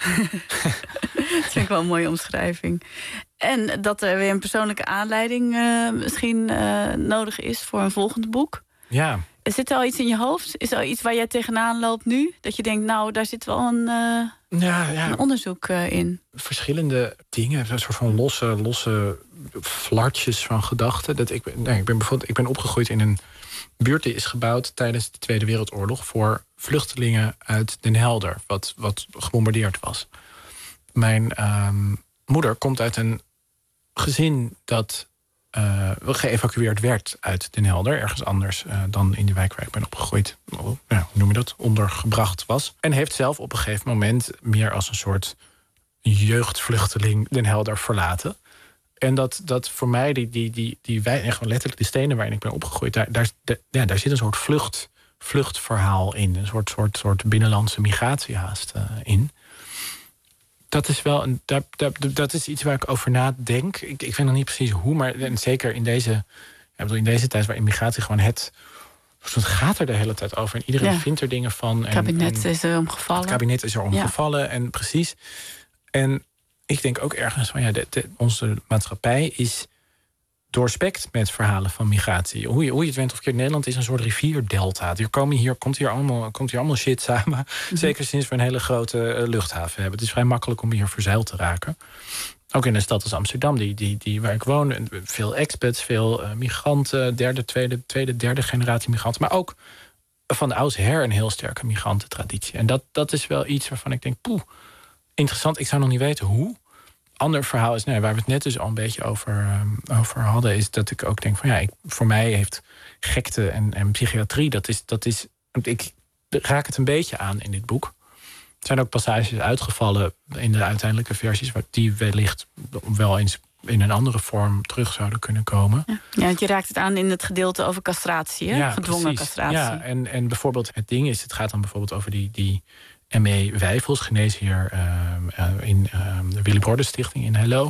Dat vind ik wel een mooie omschrijving. En dat er weer een persoonlijke aanleiding uh, misschien uh, nodig is voor een volgend boek. Ja. Zit er al iets in je hoofd? Is er al iets waar jij tegenaan loopt nu? Dat je denkt, nou, daar zit wel een, uh, ja, ja. een onderzoek uh, in. Verschillende dingen, een soort van losse, losse flartjes van gedachten. Dat ik, nee, ik, ben bijvoorbeeld, ik ben opgegroeid in een buurt die is gebouwd tijdens de Tweede Wereldoorlog voor vluchtelingen uit Den Helder, wat, wat gebombardeerd was. Mijn um, moeder komt uit een gezin dat uh, geëvacueerd werd uit Den Helder, ergens anders uh, dan in de wijk waar ik ben opgegroeid, nou, hoe noem je dat, ondergebracht was. En heeft zelf op een gegeven moment meer als een soort jeugdvluchteling Den Helder verlaten. En dat, dat voor mij, die, die, die, die wijk, gewoon letterlijk de stenen waarin ik ben opgegroeid, daar, daar, ja, daar zit een soort vlucht, vluchtverhaal in. Een soort, soort, soort binnenlandse migratiehaast uh, in. Dat is wel een, dat, dat, dat is iets waar ik over nadenk. Ik, ik weet nog niet precies hoe, maar en zeker in deze, ja, in deze tijd waar immigratie gewoon het. Het gaat er de hele tijd over. En iedereen ja. vindt er dingen van. Het kabinet en, en is er omgevallen. Het kabinet is er omgevallen. Ja. En precies. En ik denk ook ergens van ja, de, de, onze maatschappij is doorspekt met verhalen van migratie. Hoe je, hoe je het went of keert, Nederland is een soort rivierdelta. Hier, komen hier, komt, hier allemaal, komt hier allemaal shit samen. Mm-hmm. Zeker sinds we een hele grote uh, luchthaven hebben. Het is vrij makkelijk om hier verzeild te raken. Ook in een stad als Amsterdam, die, die, die, waar ik woon. Veel expats, veel uh, migranten. Derde, tweede, tweede, derde generatie migranten. Maar ook van de oudsher een heel sterke migrantentraditie. En dat, dat is wel iets waarvan ik denk, poeh, interessant. Ik zou nog niet weten hoe. Ander verhaal is, nee, waar we het net dus al een beetje over, um, over hadden, is dat ik ook denk van ja, ik, voor mij heeft gekte en, en psychiatrie, dat is, dat is, ik raak het een beetje aan in dit boek. zijn ook passages uitgevallen in de uiteindelijke versies, waar die wellicht wel eens in een andere vorm terug zouden kunnen komen. Ja, ja, want je raakt het aan in het gedeelte over castratie, hè? Ja, gedwongen precies. castratie. Ja, en, en bijvoorbeeld het ding is, het gaat dan bijvoorbeeld over die, die M E Wijfels, geneesheer uh, uh, in uh, de Willy Borden Stichting in Hello,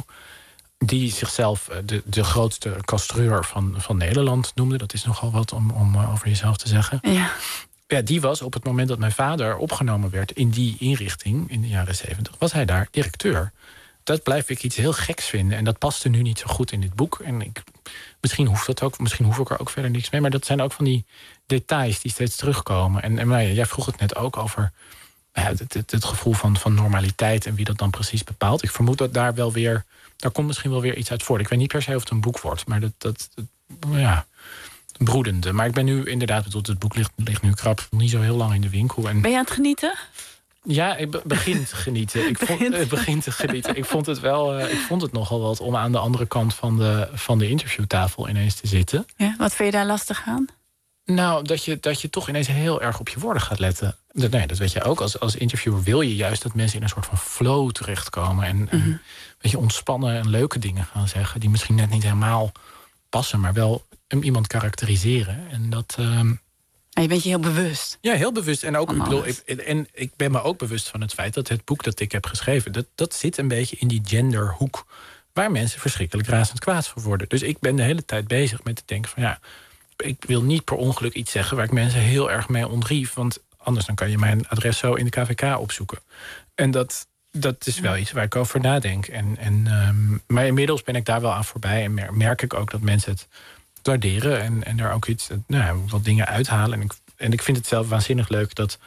die zichzelf de, de grootste castreur van, van Nederland noemde. Dat is nogal wat om, om uh, over jezelf te zeggen. Ja. Ja, die was op het moment dat mijn vader opgenomen werd in die inrichting in de jaren zeventig, was hij daar directeur. Dat blijf ik iets heel geks vinden. En dat paste nu niet zo goed in dit boek. En ik, misschien hoeft dat ook, misschien hoef ik er ook verder niks mee. Maar dat zijn ook van die details die steeds terugkomen. En, en nou ja, jij vroeg het net ook over ja, het, het, het gevoel van, van normaliteit en wie dat dan precies bepaalt. Ik vermoed dat daar wel weer, daar komt misschien wel weer iets uit voort. Ik weet niet per se of het een boek wordt, maar dat, dat, dat ja, broedende. Maar ik ben nu inderdaad, bedoeld, het boek ligt, ligt nu krap niet zo heel lang in de winkel. En ben je aan het genieten? Ja, ik be- begin te genieten. Ik vond, uh, begin te genieten. Ik vond het wel, uh, ik vond het nogal wat om aan de andere kant van de, van de interviewtafel ineens te zitten. Ja, wat vind je daar lastig aan? Nou, dat je, dat je toch ineens heel erg op je woorden gaat letten. Dat, nee, dat weet je ook. Als, als interviewer wil je juist dat mensen in een soort van flow terechtkomen. En, mm-hmm. en een beetje ontspannen en leuke dingen gaan zeggen. Die misschien net niet helemaal passen, maar wel iemand karakteriseren. En dat... Um, En je bent je heel bewust. Ja, heel bewust. En, ook, ik bedoel, ik, en ik ben me ook bewust van het feit dat het boek dat ik heb geschreven, dat, dat zit een beetje in die genderhoek, waar mensen verschrikkelijk razend kwaad voor worden. Dus ik ben de hele tijd bezig met te denken van ja, ik wil niet per ongeluk iets zeggen waar ik mensen heel erg mee ontrief. Want anders dan kan je mijn adres zo in de K V K opzoeken. En dat, dat is wel iets waar ik over nadenk. En, en, um, maar inmiddels ben ik daar wel aan voorbij. En merk ik ook dat mensen het waarderen en, en er ook iets, nou, wat dingen uithalen. En ik, en ik vind het zelf waanzinnig leuk dat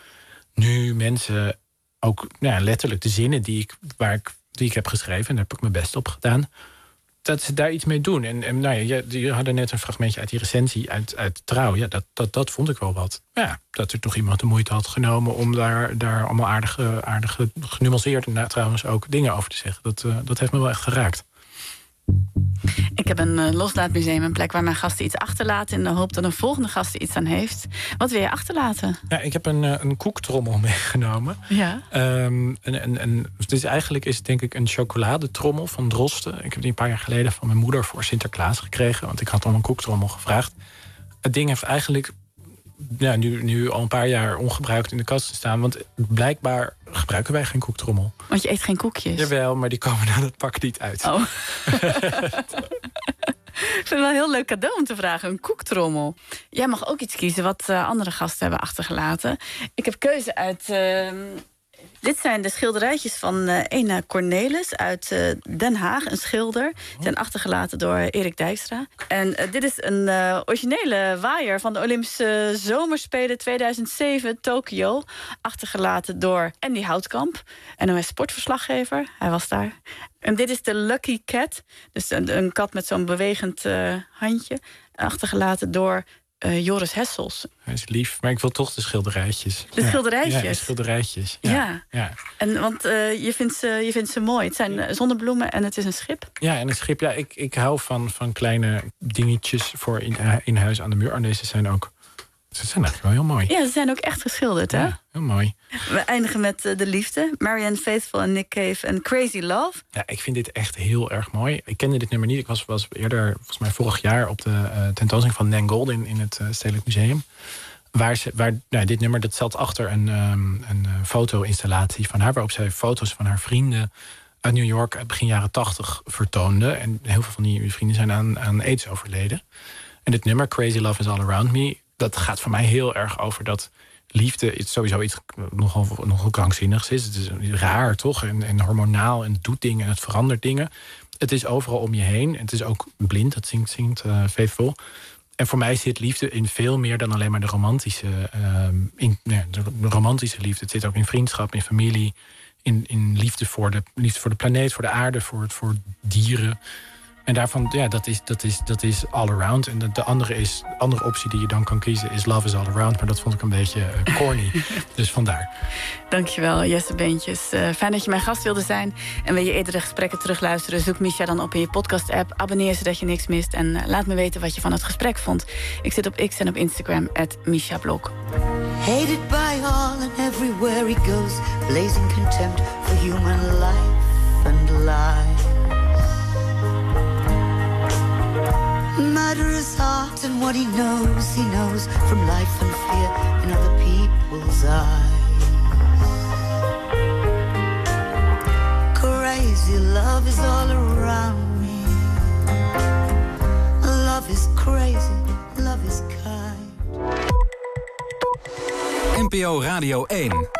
nu mensen ook nou, letterlijk de zinnen die ik, waar ik, die ik heb geschreven, en daar heb ik mijn best op gedaan, dat ze daar iets mee doen. En, en nou ja, je, je hadden net een fragmentje uit die recensie uit, uit Trouw. Ja, dat, dat, dat vond ik wel wat. Ja, dat er toch iemand de moeite had genomen om daar, daar allemaal aardige, aardige genuanceerde, nou, trouwens ook dingen over te zeggen. Dat, uh, dat heeft me wel echt geraakt. Ik heb een uh, loslaatmuseum, een plek waar mijn gasten iets achterlaten in de hoop dat een volgende gast er iets aan heeft. Wat wil je achterlaten? Ja, ik heb een, uh, een koektrommel meegenomen. Ja. Um, en, en, en, dus eigenlijk is het denk ik een chocoladetrommel van Drosten. Ik heb die een paar jaar geleden van mijn moeder voor Sinterklaas gekregen, want ik had om een koektrommel gevraagd. Het ding heeft eigenlijk ja, nu, nu al een paar jaar ongebruikt in de kast staan, want blijkbaar gebruiken wij geen koektrommel. Want je eet geen koekjes? Jawel, maar die komen dan het pak niet uit. Oh. Ik vind het wel een heel leuk cadeau om te vragen, een koektrommel. Jij mag ook iets kiezen wat uh, andere gasten hebben achtergelaten. Ik heb keuze uit... Uh, dit zijn de schilderijtjes van uh, ene Cornelis uit uh, Den Haag, een schilder. Die zijn achtergelaten door Erik Dijkstra. En uh, dit is een uh, originele waaier van de Olympische Zomerspelen tweeduizend zeven Tokio. Achtergelaten door Andy Houtkamp, N O S sportverslaggever. Hij was daar. En dit is de Lucky Cat, dus een, een kat met zo'n bewegend uh, handje. Achtergelaten door uh, Joris Hessels. Hij is lief, maar ik wil toch de schilderijtjes. De schilderijtjes? Ja, de schilderijtjes. Ja. ja. ja. En, want uh, je, vindt ze, je vindt ze mooi. Het zijn zonnebloemen en het is een schip. Ja, en een schip. Ja, ik, ik hou van, van kleine dingetjes voor in, in huis aan de muur. En deze zijn ook... Ze zijn eigenlijk wel heel mooi. Ja, ze zijn ook echt geschilderd, hè? Ja, heel mooi. We eindigen met uh, de liefde. Marianne Faithfull en Nick Cave en Crazy Love. Ja, ik vind dit echt heel erg mooi. Ik kende dit nummer niet. Ik was, was eerder, volgens mij vorig jaar, op de uh, tentoonstelling van Nan Gold in, in het uh, Stedelijk Museum. Waar, ze, waar nou, dit nummer, dat zat achter een, um, een uh, foto-installatie van haar, waarop zij foto's van haar vrienden uit New York uit begin jaren tachtig vertoonde. En heel veel van die vrienden zijn aan, aan AIDS overleden. En dit nummer, Crazy Love is All Around Me, dat gaat voor mij heel erg over dat liefde is sowieso iets nogal, nogal krankzinnigs is. Het is raar, toch? En, en hormonaal en het doet dingen en het verandert dingen. Het is overal om je heen. En het is ook blind, dat zingt, zingt uh, Faithfull. En voor mij zit liefde in veel meer dan alleen maar de romantische, uh, in, ja, de romantische liefde. Het zit ook in vriendschap, in familie, in, in liefde, voor de, liefde voor de planeet, voor de aarde, voor, voor dieren. En daarvan, ja, dat is, dat is, dat is all around. En de, de andere, is, de andere optie die je dan kan kiezen is Love is All Around. Maar dat vond ik een beetje uh, corny. Dus vandaar. Dankjewel, Jesse Beentjes. Uh, fijn dat je mijn gast wilde zijn. En wil je eerdere gesprekken terugluisteren, zoek Misha dan op in je podcast-app. Abonneer zodat je niks mist. En uh, laat me weten wat je van het gesprek vond. Ik zit op X en op Instagram, at Misha Blok. Hated by all and everyone. everywhere he goes, blazing contempt for human life and lies. Murderous heart and what he knows, he knows from life and fear in other people's eyes. Crazy love is all around me. Love is crazy, love is kind. N P O Radio één.